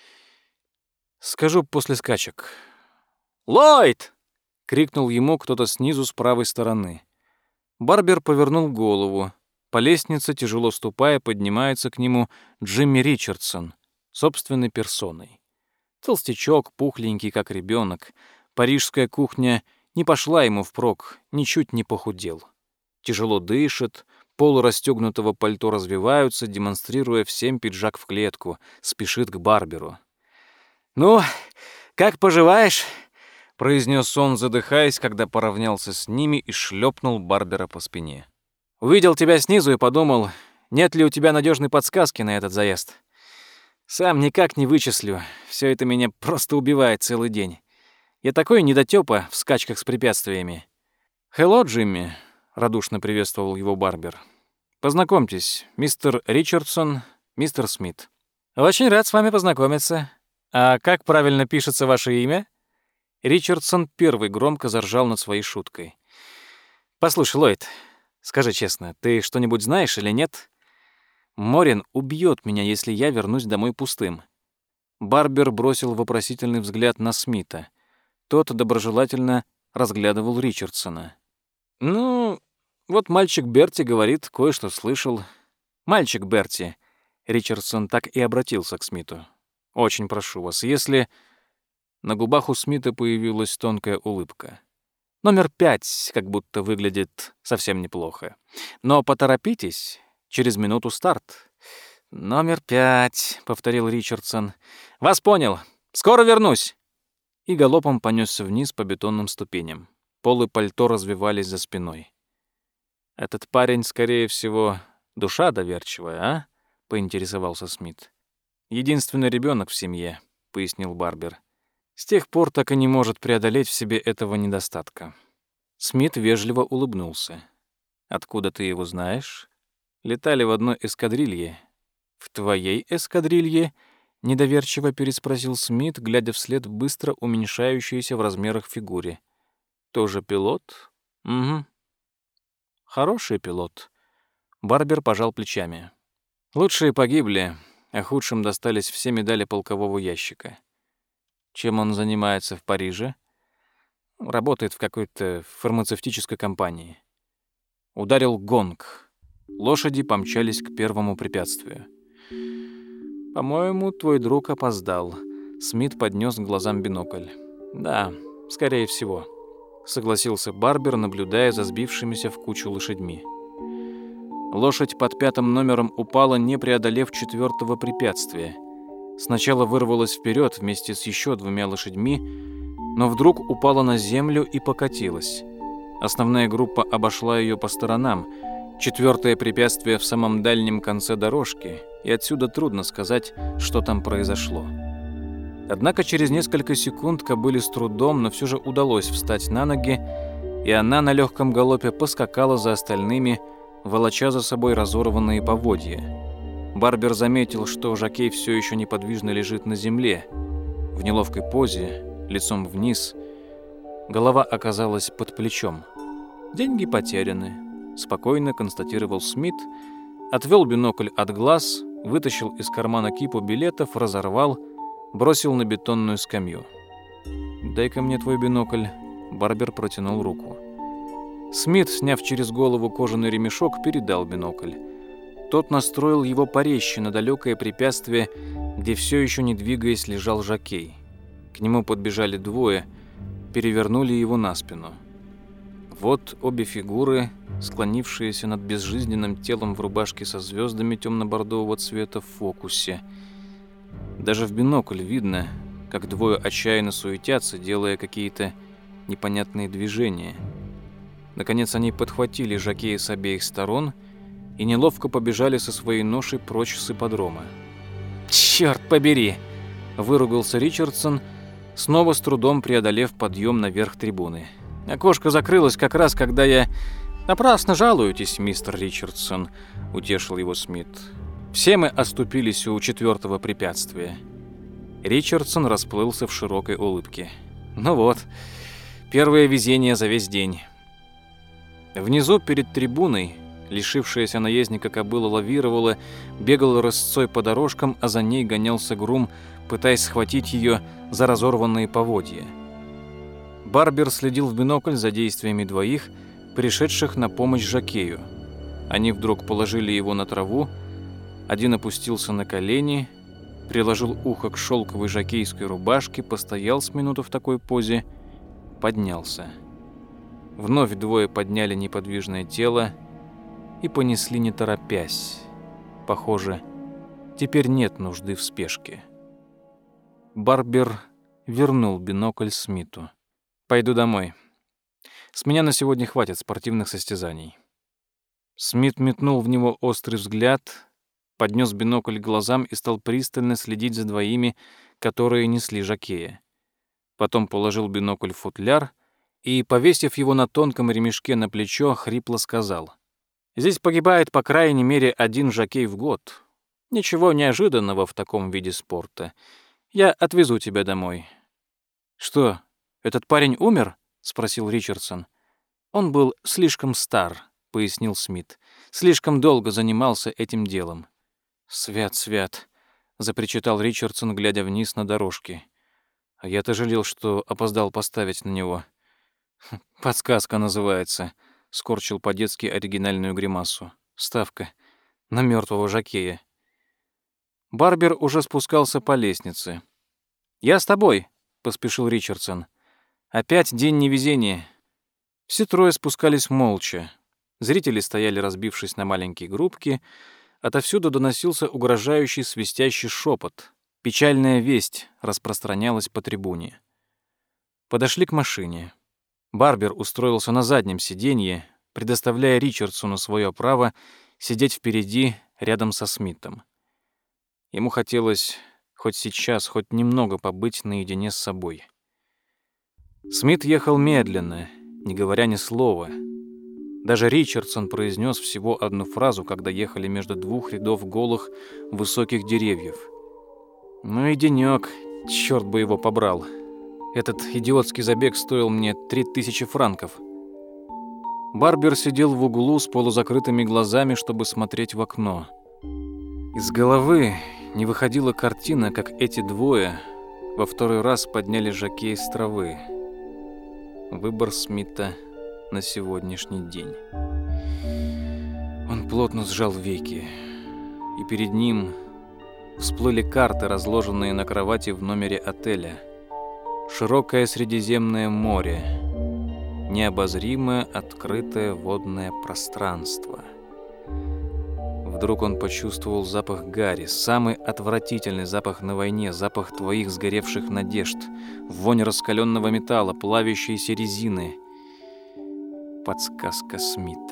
«Скажу после скачек». «Ллойд!» — крикнул ему кто-то снизу с правой стороны. Барбер повернул голову. По лестнице, тяжело ступая, поднимается к нему Джимми Ричардсон, собственной персоной. Толстячок, пухленький, как ребенок. Парижская кухня не пошла ему впрок, ничуть не похудел. Тяжело дышит, полы расстегнутого пальто развиваются, демонстрируя всем пиджак в клетку, спешит к Барберу. «Ну, как поживаешь?» — произнес он, задыхаясь, когда поравнялся с ними и шлепнул Барбера по спине. «Увидел тебя снизу и подумал, нет ли у тебя надежной подсказки на этот заезд. Сам никак не вычислю, все это меня просто убивает целый день. Я такой недотёпа в скачках с препятствиями». «Хелло, Джимми», — радушно приветствовал его Барбер. «Познакомьтесь, мистер Ричардсон, мистер Смит». «Очень рад с вами познакомиться. А как правильно пишется ваше имя?» Ричардсон первый громко заржал над своей шуткой. «Послушай, Ллойд, скажи честно, ты что-нибудь знаешь или нет? Морин убьет меня, если я вернусь домой пустым». Барбер бросил вопросительный взгляд на Смита. Тот доброжелательно разглядывал Ричардсона. «Ну, вот мальчик Берти говорит, кое-что слышал». «Мальчик Берти», — Ричардсон так и обратился к Смиту. «Очень прошу вас, если...» На губах у Смита появилась тонкая улыбка. «Номер 5 как будто выглядит совсем неплохо. Но поторопитесь, через минуту старт». «Номер 5», — повторил Ричардсон. «Вас понял. Скоро вернусь». И галопом понесся вниз по бетонным ступеням. Полы пальто развивались за спиной. «Этот парень, скорее всего, душа доверчивая, а?» — поинтересовался Смит. «Единственный ребенок в семье», — пояснил Барбер. «С тех пор так и не может преодолеть в себе этого недостатка». Смит вежливо улыбнулся. «Откуда ты его знаешь?» «Летали в одной эскадрилье». «В твоей эскадрилье?» — недоверчиво переспросил Смит, глядя вслед быстро уменьшающейся в размерах фигуре. «Тоже пилот?» «Угу». «Хороший пилот». Барбер пожал плечами. «Лучшие погибли, а худшим достались все медали полкового ящика». «Чем он занимается в Париже?» «Работает в какой-то фармацевтической компании». Ударил гонг. Лошади помчались к первому препятствию. «По-моему, твой друг опоздал». Смит поднес к глазам бинокль. «Да, скорее всего», — согласился Барбер, наблюдая за сбившимися в кучу лошадьми. Лошадь под 5 номером упала, не преодолев 4-го препятствия. Сначала вырвалась вперед вместе с еще 2 лошадьми, но вдруг упала на землю и покатилась. Основная группа обошла ее по сторонам. 4-е препятствие в самом дальнем конце дорожки, и отсюда трудно сказать, что там произошло. Однако через несколько секунд кобыле с трудом, но все же удалось встать на ноги, и она на легком галопе поскакала за остальными, волоча за собой разорванные поводья. Барбер заметил, что жокей все еще неподвижно лежит на земле, в неловкой позе, лицом вниз. Голова оказалась под плечом. «Деньги потеряны», — спокойно констатировал Смит, отвел бинокль от глаз, вытащил из кармана кипу билетов, разорвал, бросил на бетонную скамью. «Дай-ка мне твой бинокль», — Барбер протянул руку. Смит, сняв через голову кожаный ремешок, передал бинокль. Тот настроил его порезче на далекое препятствие, где все еще не двигаясь лежал жокей. К нему подбежали двое, перевернули его на спину. Вот обе фигуры, склонившиеся над безжизненным телом в рубашке со звездами темно-бордового цвета в фокусе. Даже в бинокль видно, как двое отчаянно суетятся, делая какие-то непонятные движения. Наконец они подхватили жокея с обеих сторон и неловко побежали со своей ношей прочь с ипподрома. «Черт побери!» – выругался Ричардсон, снова с трудом преодолев подъем наверх трибуны. «Окошко закрылось как раз, когда я...» «Напрасно жалуетесь, мистер Ричардсон», – утешил его Смит. «Все мы оступились у 4-го препятствия». Ричардсон расплылся в широкой улыбке. «Ну вот, первое везение за весь день». Внизу перед трибуной лишившаяся наездника кобыла лавировала, бегала рысцой по дорожкам, а за ней гонялся грум, пытаясь схватить ее за разорванные поводья. Барбер следил в бинокль за действиями двоих, пришедших на помощь жокею. Они вдруг положили его на траву, один опустился на колени, приложил ухо к шелковой жокейской рубашке, постоял с минуту в такой позе, поднялся. Вновь двое подняли неподвижное тело и понесли не торопясь. Похоже, теперь нет нужды в спешке. Барбер вернул бинокль Смиту. «Пойду домой. С меня на сегодня хватит спортивных состязаний». Смит метнул в него острый взгляд, поднес бинокль к глазам и стал пристально следить за двоими, которые несли жокея. Потом положил бинокль в футляр и, повесив его на тонком ремешке на плечо, хрипло сказал: «Здесь погибает по крайней мере 1 жокей в год. Ничего неожиданного в таком виде спорта. Я отвезу тебя домой». «Что, этот парень умер?» — спросил Ричардсон. «Он был слишком стар», — пояснил Смит. «Слишком долго занимался этим делом». «Свят, свят», — запричитал Ричардсон, глядя вниз на дорожки. «А я-то жалел, что опоздал поставить на него». «Подсказка называется», — скорчил по-детски оригинальную гримасу. «Ставка на мертвого жокея». Барбер уже спускался по лестнице. «Я с тобой», — поспешил Ричардсон. «Опять день невезения». Все трое спускались молча. Зрители стояли, разбившись на маленькие группки. Отовсюду доносился угрожающий свистящий шепот. Печальная весть распространялась по трибуне. Подошли к машине. Барбер устроился на заднем сиденье, предоставляя Ричардсону свое право сидеть впереди, рядом со Смитом. Ему хотелось хоть сейчас, хоть немного побыть наедине с собой. Смит ехал медленно, не говоря ни слова. Даже Ричардсон произнес всего одну фразу, когда ехали между 2 рядов голых высоких деревьев. «Ну и денёк, чёрт бы его побрал. Этот идиотский забег стоил мне 3000 франков». Барбер сидел в углу с полузакрытыми глазами, чтобы смотреть в окно. Из головы не выходила картина, как эти двое во второй раз подняли жокея с травы. Выбор Смита на сегодняшний день. Он плотно сжал веки, и перед ним всплыли карты, разложенные на кровати в номере отеля. Широкое Средиземное море, необозримое открытое водное пространство. Вдруг он почувствовал запах гари, самый отвратительный запах на войне, запах твоих сгоревших надежд, вонь раскаленного металла, плавящейся резины. подсказка Смита.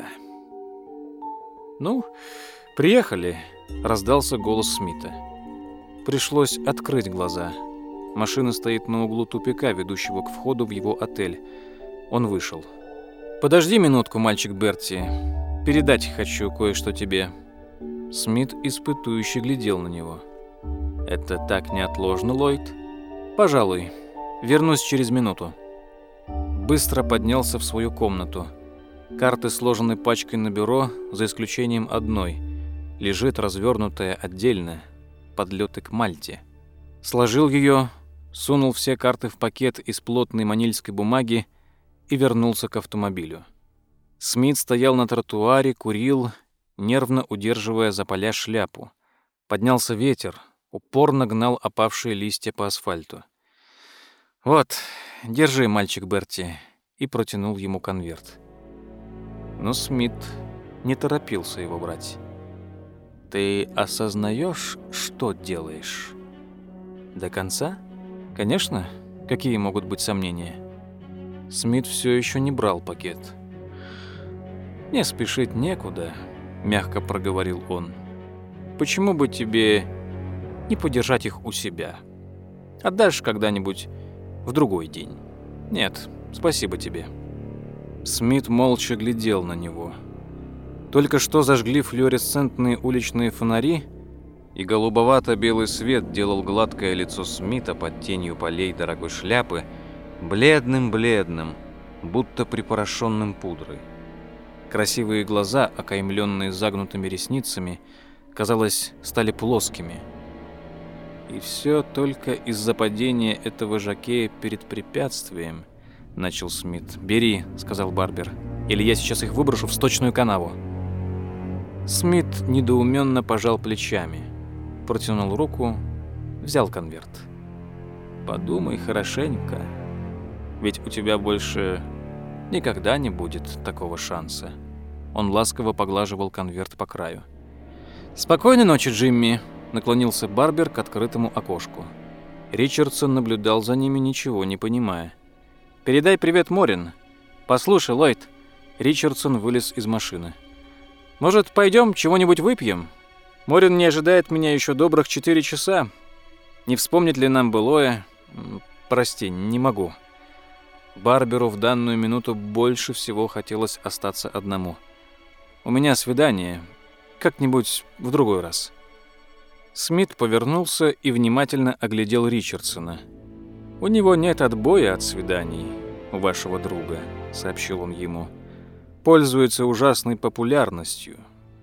«Ну, приехали», — раздался голос Смита. Пришлось открыть глаза. Машина стоит на углу тупика, ведущего к входу в его отель. Он вышел. «Подожди минутку, мальчик Берти. Передать хочу кое-что тебе». Смит испытующе глядел на него. «Это так неотложно, Ллойд?» «Пожалуй. Вернусь через минуту». Быстро поднялся в свою комнату. Карты сложены пачкой на бюро, за исключением одной. Лежит развернутая отдельно, подлеты к Мальте. Сложил ее, сунул все карты в пакет из плотной манильской бумаги и вернулся к автомобилю. Смит стоял на тротуаре, курил, нервно удерживая за поля шляпу. Поднялся ветер, упорно гнал опавшие листья по асфальту. «Вот, держи, мальчик Берти», и протянул ему конверт. Но Смит не торопился его брать. «Ты осознаешь, что делаешь?» «До конца? Конечно. Какие могут быть сомнения?» Смит все еще не брал пакет. «Не спешить некуда», — мягко проговорил он. «Почему бы тебе не подержать их у себя? Отдашь когда-нибудь в другой день?» «Нет, спасибо тебе». Смит молча глядел на него. Только что зажгли флуоресцентные уличные фонари, и голубовато-белый свет делал гладкое лицо Смита под тенью полей дорогой шляпы бледным-бледным, будто припорошенным пудрой. Красивые глаза, окаймленные загнутыми ресницами, казалось, стали плоскими. «И все только из-за падения этого жокея перед препятствием», — начал Смит. «Бери», — сказал Барбер, — «или я сейчас их выброшу в сточную канаву». Смит недоуменно пожал плечами, протянул руку, взял конверт. «Подумай хорошенько, ведь у тебя больше никогда не будет такого шанса». Он ласково поглаживал конверт по краю. «Спокойной ночи, Джимми», — наклонился Барбер к открытому окошку. Ричардсон наблюдал за ними, ничего не понимая. «Передай привет Морин. Послушай, Ллойд». Ричардсон вылез из машины. «Может, пойдем чего-нибудь выпьем? Морин не ожидает меня еще добрых 4 часа. Не вспомнит ли нам былое? Прости, не могу». Барберу в данную минуту больше всего хотелось остаться одному. «У меня свидание. Как-нибудь в другой раз». Смит повернулся и внимательно оглядел Ричардсона. «У него нет отбоя от свиданий, у вашего друга», — сообщил он ему. «Пользуется ужасной популярностью.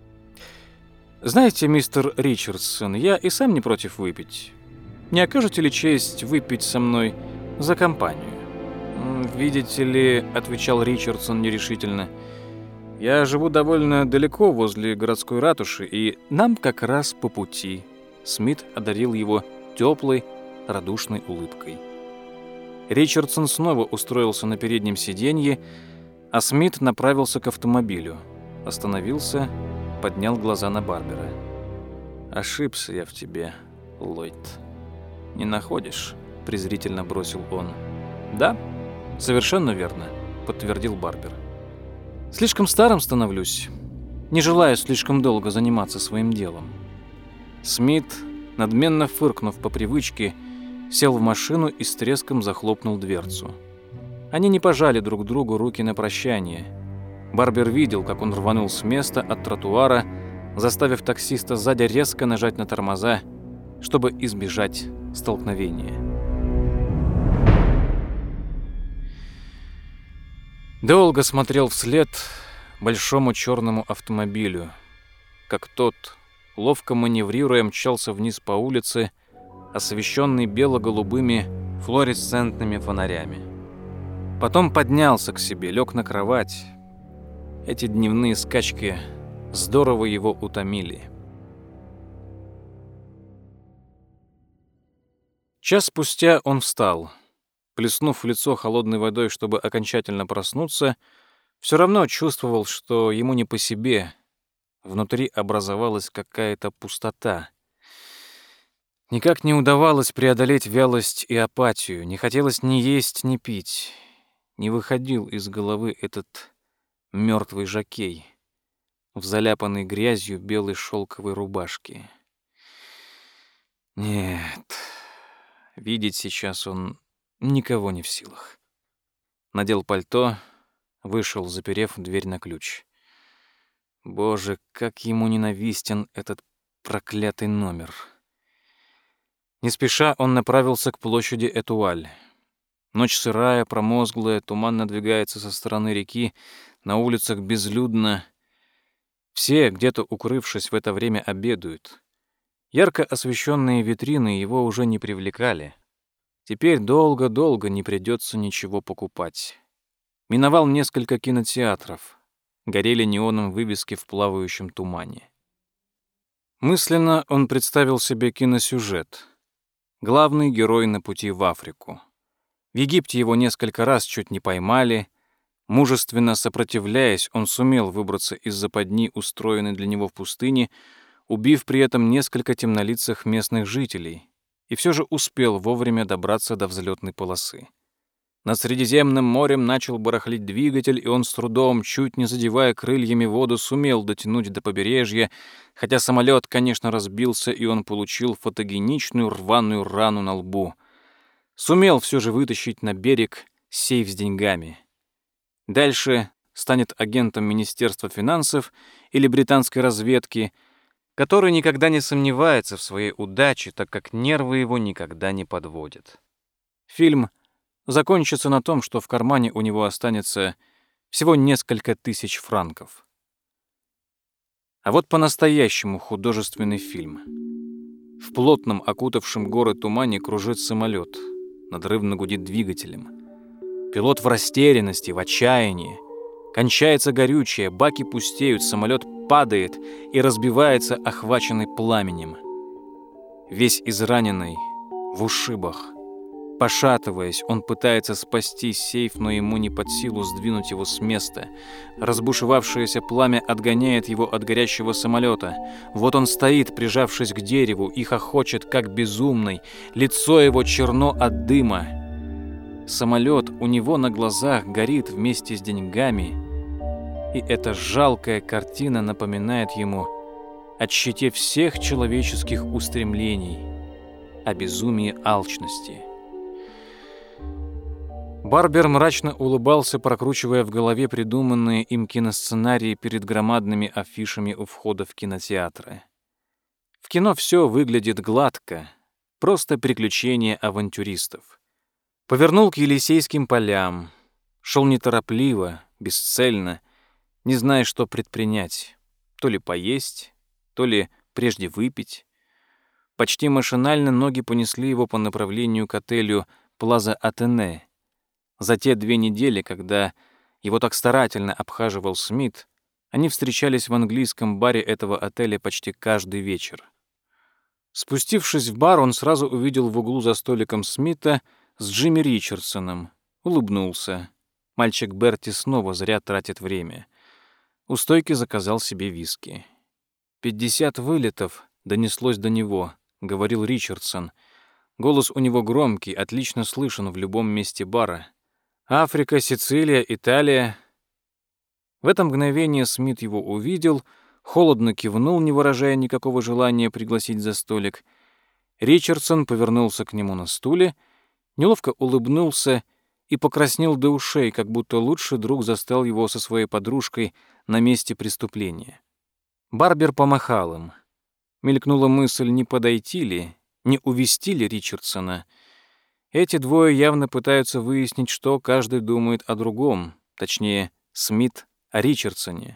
Знаете, мистер Ричардсон, я и сам не против выпить. Не окажете ли честь выпить со мной за компанию?» «Видите ли», — отвечал Ричардсон нерешительно, — «я живу довольно далеко возле городской ратуши, и нам как раз по пути». Смит одарил его теплой, радушной улыбкой. Ричардсон снова устроился на переднем сиденье, а Смит направился к автомобилю. Остановился, поднял глаза на Барбера. «Ошибся я в тебе, Ллойд. Не находишь?» — презрительно бросил он. «Да, совершенно верно», — подтвердил Барбер. «Слишком старым становлюсь. Не желаю слишком долго заниматься своим делом». Смит, надменно фыркнув по привычке, сел в машину и с треском захлопнул дверцу. Они не пожали друг другу руки на прощание. Барбер видел, как он рванул с места от тротуара, заставив таксиста сзади резко нажать на тормоза, чтобы избежать столкновения. Долго смотрел вслед большому черному автомобилю, как тот, ловко маневрируя, мчался вниз по улице, освещенный бело-голубыми флуоресцентными фонарями. Потом поднялся к себе, лег на кровать. Эти дневные скачки здорово его утомили. Час спустя он встал. Плеснув в лицо холодной водой, чтобы окончательно проснуться, все равно чувствовал, что ему не по себе. Внутри образовалась какая-то пустота. Никак не удавалось преодолеть вялость и апатию, не хотелось ни есть, ни пить. Не выходил из головы этот мертвый жокей в заляпанной грязью белой шелковой рубашке. Нет, видеть сейчас он никого не в силах. Надел пальто, вышел, заперев дверь на ключ. Боже, как ему ненавистен этот проклятый номер. Не спеша он направился к площади Этуаль. Ночь сырая, промозглая, туман надвигается со стороны реки, на улицах безлюдно. Все, где-то укрывшись в это время, обедают. Ярко освещенные витрины его уже не привлекали. Теперь долго-долго не придется ничего покупать. Миновал несколько кинотеатров. Горели неоном вывески в плавающем тумане. Мысленно он представил себе киносюжет. Главный герой на пути в Африку. В Египте его несколько раз чуть не поймали. Мужественно сопротивляясь, он сумел выбраться из западни, устроенной для него в пустыне, убив при этом несколько темнолицых местных жителей, и все же успел вовремя добраться до взлетной полосы. Над Средиземным морем начал барахлить двигатель, и он с трудом, чуть не задевая крыльями воду, сумел дотянуть до побережья, хотя самолет, конечно, разбился, и он получил фотогеничную рваную рану на лбу. Сумел все же вытащить на берег сейф с деньгами. Дальше станет агентом Министерства финансов или британской разведки, который никогда не сомневается в своей удаче, так как нервы его никогда не подводят. Фильм закончится на том, что в кармане у него останется всего несколько тысяч франков. А вот по-настоящему художественный фильм. В плотном, окутавшем горы тумане кружит самолет, надрывно гудит двигателем. Пилот в растерянности, в отчаянии. Кончается горючее, баки пустеют, самолет падает и разбивается, охваченный пламенем. Весь израненный, в ушибах. Пошатываясь, он пытается спасти сейф, но ему не под силу сдвинуть его с места. Разбушевавшееся пламя отгоняет его от горящего самолета. Вот он стоит, прижавшись к дереву, и хохочет, как безумный. Лицо его черно от дыма. Самолет у него на глазах горит вместе с деньгами, и эта жалкая картина напоминает ему о тщете всех человеческих устремлений, о безумии алчности. Барбер мрачно улыбался, прокручивая в голове придуманные им киносценарии перед громадными афишами у входа в кинотеатры. В кино все выглядит гладко, просто приключения авантюристов. Повернул к Елисейским полям, шел неторопливо, бесцельно, не зная, что предпринять, то ли поесть, то ли прежде выпить. Почти машинально ноги понесли его по направлению к отелю «Плаза Атене». За те 2 недели, когда его так старательно обхаживал Смит, они встречались в английском баре этого отеля почти каждый вечер. Спустившись в бар, он сразу увидел в углу за столиком Смита с Джимми Ричардсоном, улыбнулся. Мальчик Берти снова зря тратит время. У стойки заказал себе виски. 50 вылетов донеслось до него, говорил Ричардсон. Голос у него громкий, отлично слышен в любом месте бара. Африка, Сицилия, Италия. В это мгновение Смит его увидел, холодно кивнул, не выражая никакого желания пригласить за столик. Ричардсон повернулся к нему на стуле, неловко улыбнулся и покраснел до ушей, как будто лучший друг застал его со своей подружкой на месте преступления. Барбер помахал им. Мелькнула мысль, не подойти ли, не увести ли Ричардсона. Эти двое явно пытаются выяснить, что каждый думает о другом, точнее, Смит о Ричардсоне.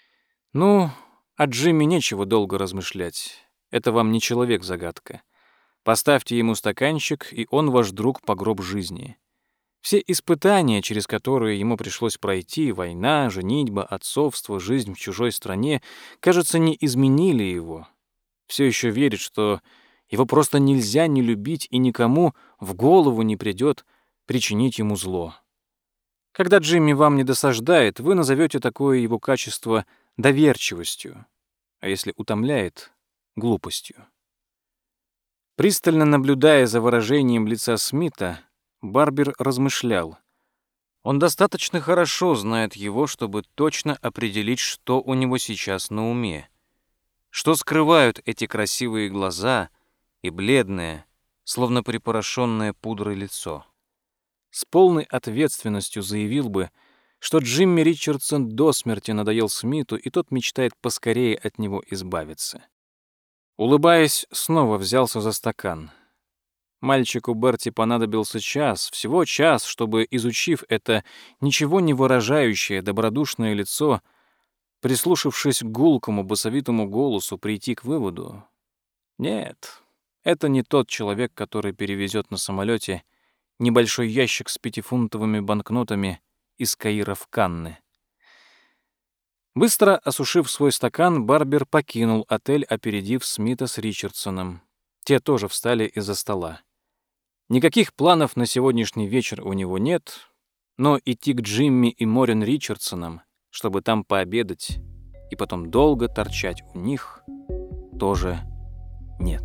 Ну, о Джимми нечего долго размышлять. Это вам не человек-загадка. Поставьте ему стаканчик, и он ваш друг по гроб жизни. Все испытания, через которые ему пришлось пройти, война, женитьба, отцовство, жизнь в чужой стране, кажется, не изменили его. Все еще верит, что его просто нельзя не любить, и никому в голову не придет причинить ему зло. Когда Джимми вам не досаждает, вы назовете такое его качество доверчивостью, а если утомляет — глупостью. Пристально наблюдая за выражением лица Смита, Барбер размышлял. Он достаточно хорошо знает его, чтобы точно определить, что у него сейчас на уме. Что скрывают эти красивые глаза и бледное, словно припорошенное пудрой лицо. С полной ответственностью заявил бы, что Джимми Ричардсон до смерти надоел Смиту, и тот мечтает поскорее от него избавиться. Улыбаясь, снова взялся за стакан. Мальчику Берти понадобился час, всего час, чтобы, изучив это ничего не выражающее добродушное лицо, прислушавшись к гулкому басовитому голосу, прийти к выводу: нет, это не тот человек, который перевезет на самолете небольшой ящик с 5-фунтовыми банкнотами из Каира в Канны. Быстро осушив свой стакан, Барбер покинул отель, опередив Смита с Ричардсоном. Те тоже встали из-за стола. Никаких планов на сегодняшний вечер у него нет, но идти к Джимми и Морин Ричардсонам, чтобы там пообедать и потом долго торчать у них, тоже нет.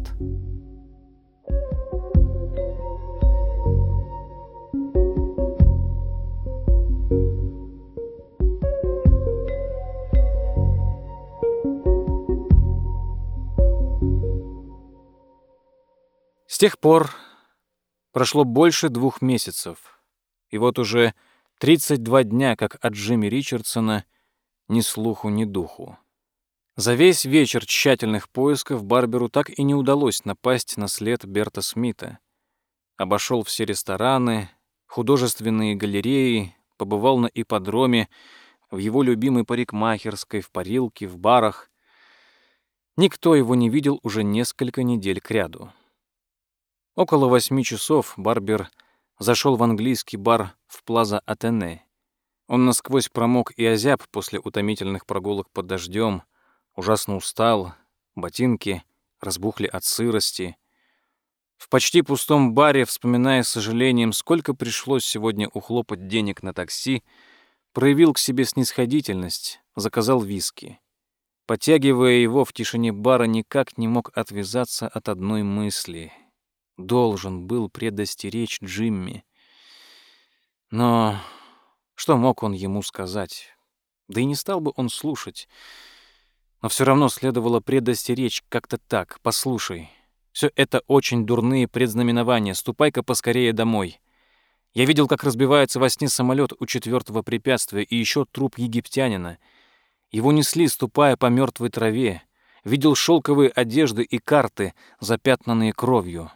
С тех пор прошло больше 2 месяцев, и вот уже 32 дня, как от Джимми Ричардсона ни слуху, ни духу. За весь вечер тщательных поисков Барберу так и не удалось напасть на след Берта Смита. Обошел все рестораны, художественные галереи, побывал на ипподроме, в его любимой парикмахерской, в парилке, в барах. Никто его не видел уже несколько недель кряду. Около 8 часов Барбер зашел в английский бар в Плаза Атене. Он насквозь промок и озяб после утомительных прогулок под дождем, ужасно устал, ботинки разбухли от сырости. В почти пустом баре, вспоминая с сожалением, сколько пришлось сегодня ухлопать денег на такси, проявил к себе снисходительность, заказал виски. Потягивая его в тишине бара, никак не мог отвязаться от одной мысли. Должен был предостеречь Джимми. Но что мог он ему сказать? Да и не стал бы он слушать. Но все равно следовало предостеречь как-то так. Послушай, все это очень дурные предзнаменования. Ступай-ка поскорее домой. Я видел, как разбивается во сне самолет у 4-го препятствия, и еще труп египтянина. Его несли, ступая по мертвой траве. Видел шелковые одежды и карты, запятнанные кровью.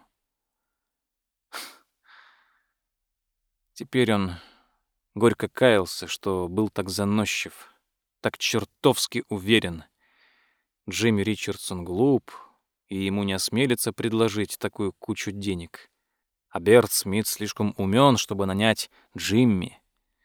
Теперь он горько каялся, что был так заносчив, так чертовски уверен. Джимми Ричардсон глуп, и ему не осмелится предложить такую кучу денег. А Берт Смит слишком умен, чтобы нанять Джимми.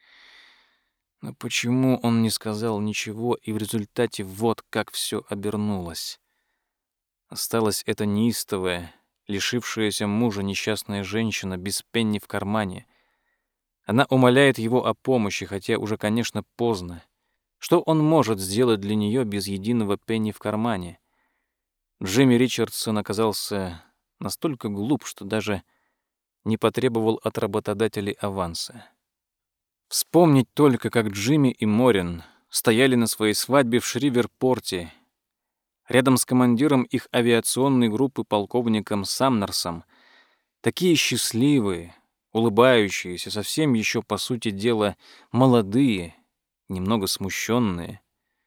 Но почему он не сказал ничего, и в результате вот как все обернулось? Осталась эта неистовая, лишившаяся мужа несчастная женщина без пенни в кармане. Она умоляет его о помощи, хотя уже, конечно, поздно. Что он может сделать для нее без единого пенни в кармане? Джимми Ричардсон оказался настолько глуп, что даже не потребовал от работодателей аванса. Вспомнить только, как Джимми и Морин стояли на своей свадьбе в Шриверпорте, рядом с командиром их авиационной группы полковником Самнерсом, такие счастливые, улыбающиеся, совсем еще, по сути дела, молодые, немного смущенные.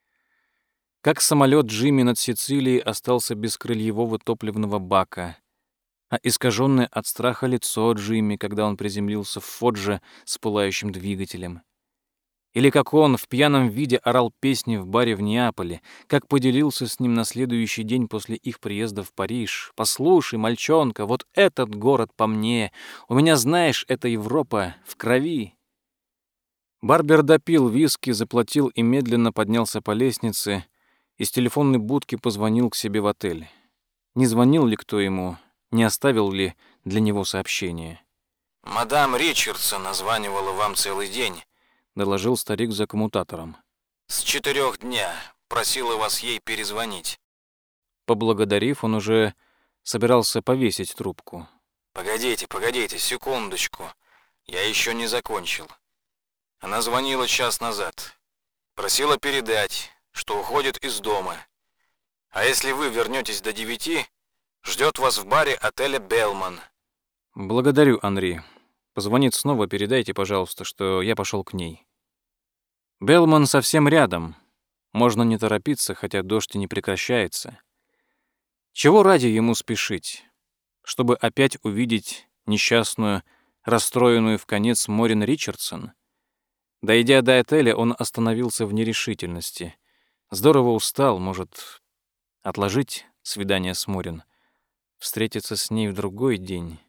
Как самолет Джимми над Сицилией остался без крыльевого топливного бака, а искаженное от страха лицо Джимми, когда он приземлился в Фодже с пылающим двигателем. Или как он в пьяном виде орал песни в баре в Неаполе, как поделился с ним на следующий день после их приезда в Париж. «Послушай, мальчонка, вот этот город по мне. У меня, знаешь, эта Европа в крови». Барбер допил виски, заплатил и медленно поднялся по лестнице. Из телефонной будки позвонил к себе в отель. Не звонил ли кто ему, не оставил ли для него сообщение? «Мадам Ричардсон названивала вам целый день», — доложил старик за коммутатором. «С 4 дня. Просила вас ей перезвонить». Поблагодарив, он уже собирался повесить трубку. «Погодите, секундочку. Я еще не закончил. Она звонила час назад. Просила передать, что уходит из дома. А если вы вернетесь до 9, ждет вас в баре отеля «Белман». Благодарю, Анри. Позвонит снова, передайте, пожалуйста, что я пошел к ней. «Белман» совсем рядом. Можно не торопиться, хотя дождь и не прекращается. Чего ради ему спешить? Чтобы опять увидеть несчастную, расстроенную вконец Морин Ричардсон? Дойдя до отеля, он остановился в нерешительности. Здорово устал, может, отложить свидание с Морин, встретиться с ней в другой день.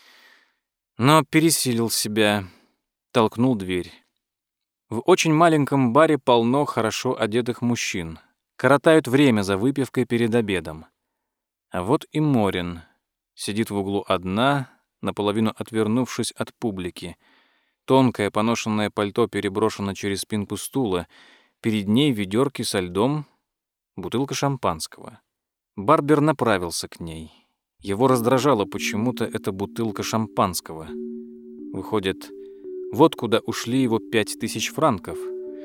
Но пересилил себя, толкнул дверь. В очень маленьком баре полно хорошо одетых мужчин. Коротают время за выпивкой перед обедом. А вот и Морин. Сидит в углу одна, наполовину отвернувшись от публики. Тонкое поношенное пальто переброшено через спинку стула. Перед ней ведерки со льдом, бутылка шампанского. Барбер направился к ней. Его раздражала почему-то эта бутылка шампанского. Выходит, вот куда ушли его 5000 франков.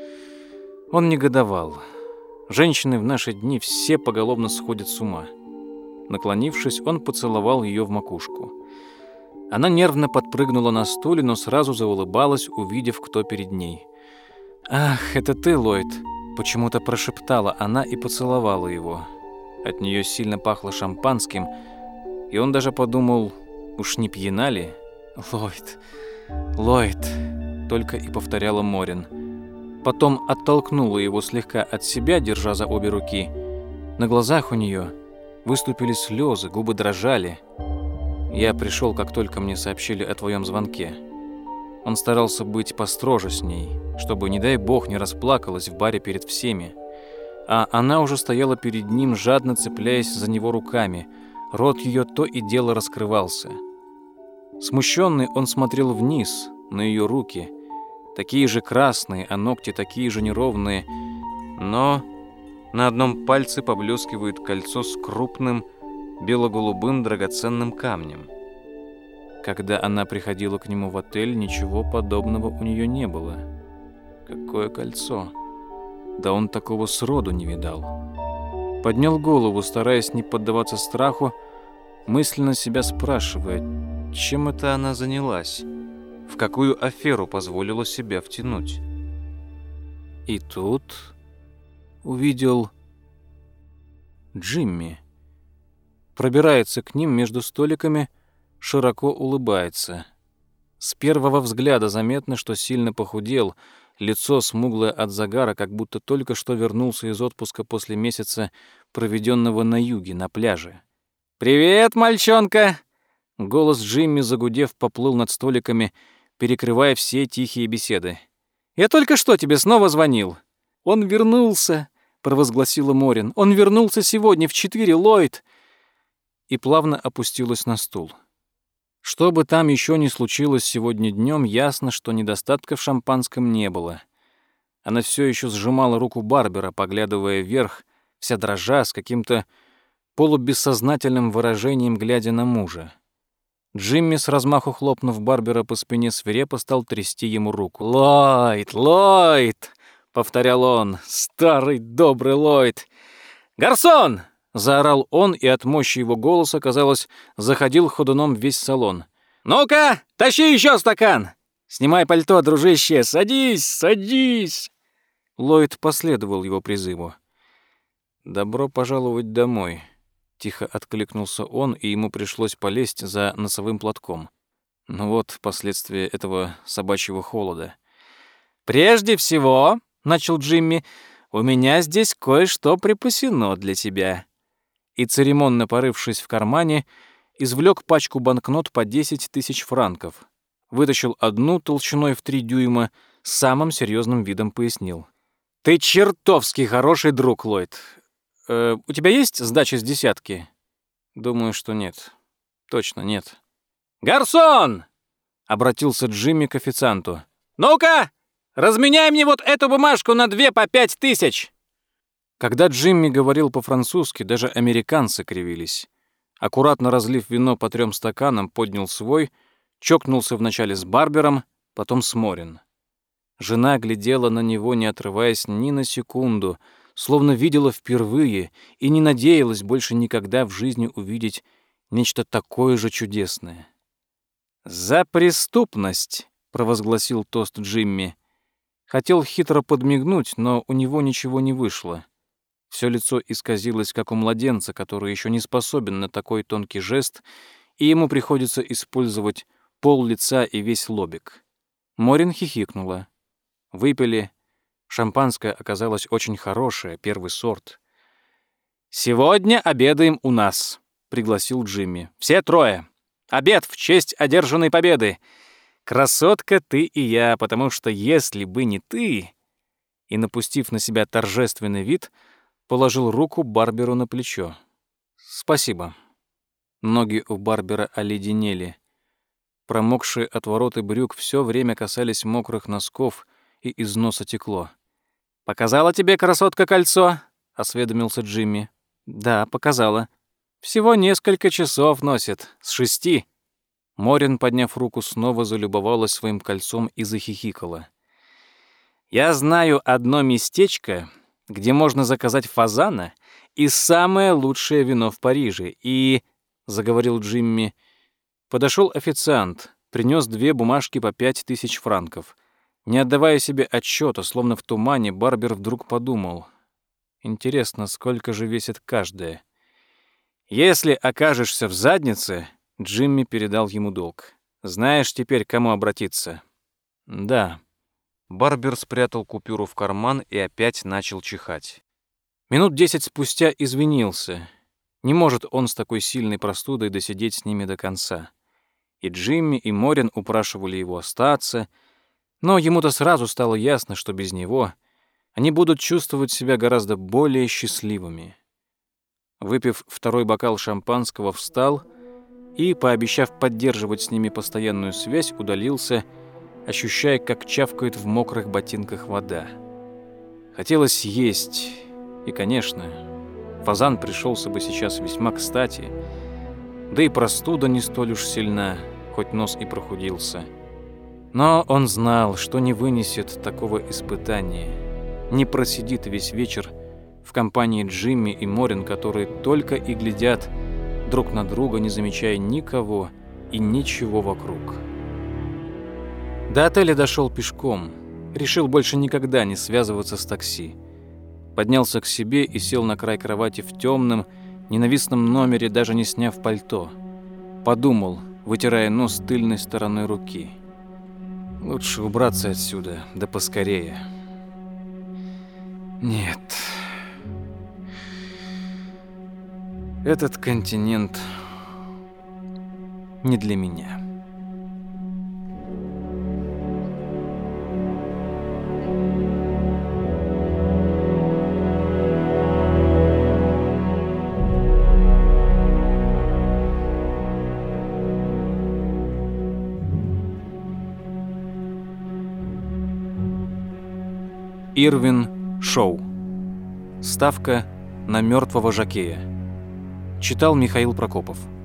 Он негодовал. Женщины в наши дни все поголовно сходят с ума. Наклонившись, он поцеловал ее в макушку. Она нервно подпрыгнула на стуле, но сразу заулыбалась, увидев, кто перед ней. «Ах, это ты, Ллойд!» — почему-то прошептала она и поцеловала его. От нее сильно пахло шампанским, и он даже подумал, уж не пьяна ли? «Ллойд, Ллойд!» — только и повторяла Морин. Потом оттолкнула его слегка от себя, держа за обе руки. На глазах у нее выступили слезы, губы дрожали. «Я пришел, как только мне сообщили о твоем звонке». Он старался быть построже с ней, чтобы, не дай бог, не расплакалась в баре перед всеми. А она уже стояла перед ним, жадно цепляясь за него руками. Рот ее то и дело раскрывался. Смущенный, он смотрел вниз, на ее руки, такие же красные, а ногти такие же неровные, но на одном пальце поблескивает кольцо с крупным бело-голубым драгоценным камнем. Когда она приходила к нему в отель, ничего подобного у нее не было. Какое кольцо! Да он такого сроду не видал. Поднял голову, стараясь не поддаваться страху, мысленно себя спрашивая, чем это она занялась, в какую аферу позволила себя втянуть. И тут увидел Джимми. Пробирается к ним между столиками, широко улыбается. С первого взгляда заметно, что сильно похудел, лицо смуглое от загара, как будто только что вернулся из отпуска после месяца, проведенного на юге, на пляже. «Привет, мальчонка!» Голос Джимми, загудев, поплыл над столиками, перекрывая все тихие беседы. «Я только что тебе снова звонил». «Он вернулся», — провозгласила Морин. «Он вернулся сегодня в 4, Ллойд!» И плавно опустилась на стул. Что бы там еще ни случилось сегодня днем, ясно, что недостатка в шампанском не было. Она все еще сжимала руку Барбера, поглядывая вверх, вся дрожа, с каким-то полубессознательным выражением, глядя на мужа. Джимми, с размаху хлопнув Барбера по спине, свирепо стал трясти ему руку. «Ллойд, Ллойд!» — повторял он. «Старый добрый Ллойд!» «Гарсон!» — заорал он, и от мощи его голоса, казалось, заходил ходуном весь салон. «Ну-ка, тащи еще стакан! Снимай пальто, дружище! Садись, садись!» Ллойд последовал его призыву. «Добро пожаловать домой», — тихо откликнулся он, и ему пришлось полезть за носовым платком. Ну вот последствия этого собачьего холода. «Прежде всего, — начал Джимми, — у меня здесь кое-что припасено для тебя». И, церемонно порывшись в кармане, извлек пачку банкнот по 10 000 франков. Вытащил одну толщиной в 3 дюйма, с самым серьезным видом пояснил. «Ты чертовски хороший друг, Ллойд. У тебя есть сдача с десятки?» «Думаю, что нет. Точно нет». «Гарсон!» — обратился Джимми к официанту. «Ну-ка, разменяй мне вот эту бумажку на 2 по 5 000!» Когда Джимми говорил по-французски, даже американцы кривились. Аккуратно разлив вино по 3 стаканам, поднял свой, чокнулся вначале с Барбером, потом с Морин. Жена глядела на него, не отрываясь ни на секунду, словно видела впервые и не надеялась больше никогда в жизни увидеть нечто такое же чудесное. «За преступность!» — провозгласил тост Джимми. Хотел хитро подмигнуть, но у него ничего не вышло. Все лицо исказилось, как у младенца, который еще не способен на такой тонкий жест, и ему приходится использовать пол лица и весь лобик. Морин хихикнула. Выпили. Шампанское оказалось очень хорошее, первый сорт. «Сегодня обедаем у нас», — пригласил Джимми. «Все трое. Обед в честь одержанной победы. Красотка, ты и я, потому что если бы не ты...» И, напустив на себя торжественный вид, положил руку Барберу на плечо. «Спасибо». Ноги у Барбера оледенели. Промокшие отвороты брюк все время касались мокрых носков, и из носа текло. «Показала тебе, красотка, кольцо?» — осведомился Джимми. «Да, показала. Всего несколько часов носит, с 6». Морин, подняв руку, снова залюбовалась своим кольцом и захихикала. «Я знаю одно местечко, где можно заказать фазана и самое лучшее вино в Париже, и...» — заговорил Джимми. Подошел официант, принес 2 бумажки по 5000 франков. Не отдавая себе отчета, словно в тумане, Барбер вдруг подумал. Интересно, сколько же весит каждая? «Если окажешься в заднице...» — Джимми передал ему долг. «Знаешь теперь, к кому обратиться?» «Да». Барбер спрятал купюру в карман и опять начал чихать. Минут 10 спустя извинился. Не может он с такой сильной простудой досидеть с ними до конца. И Джимми, и Морин упрашивали его остаться, но ему-то сразу стало ясно, что без него они будут чувствовать себя гораздо более счастливыми. Выпив 2-й бокал шампанского, встал и, пообещав поддерживать с ними постоянную связь, удалился, ощущая, как чавкает в мокрых ботинках вода. Хотелось есть, и, конечно, фазан пришелся бы сейчас весьма кстати, да и простуда не столь уж сильна, хоть нос и прохудился. Но он знал, что не вынесет такого испытания, не просидит весь вечер в компании Джимми и Морин, которые только и глядят друг на друга, не замечая никого и ничего вокруг. До отеля дошел пешком, решил больше никогда не связываться с такси. Поднялся к себе и сел на край кровати в темном, ненавистном номере, даже не сняв пальто. Подумал, вытирая нос тыльной стороной руки. Лучше убраться отсюда, да поскорее. Нет. Этот континент не для меня. Ирвин Шоу. Ставка на мертвого жокея. Читал Михаил Прокопов.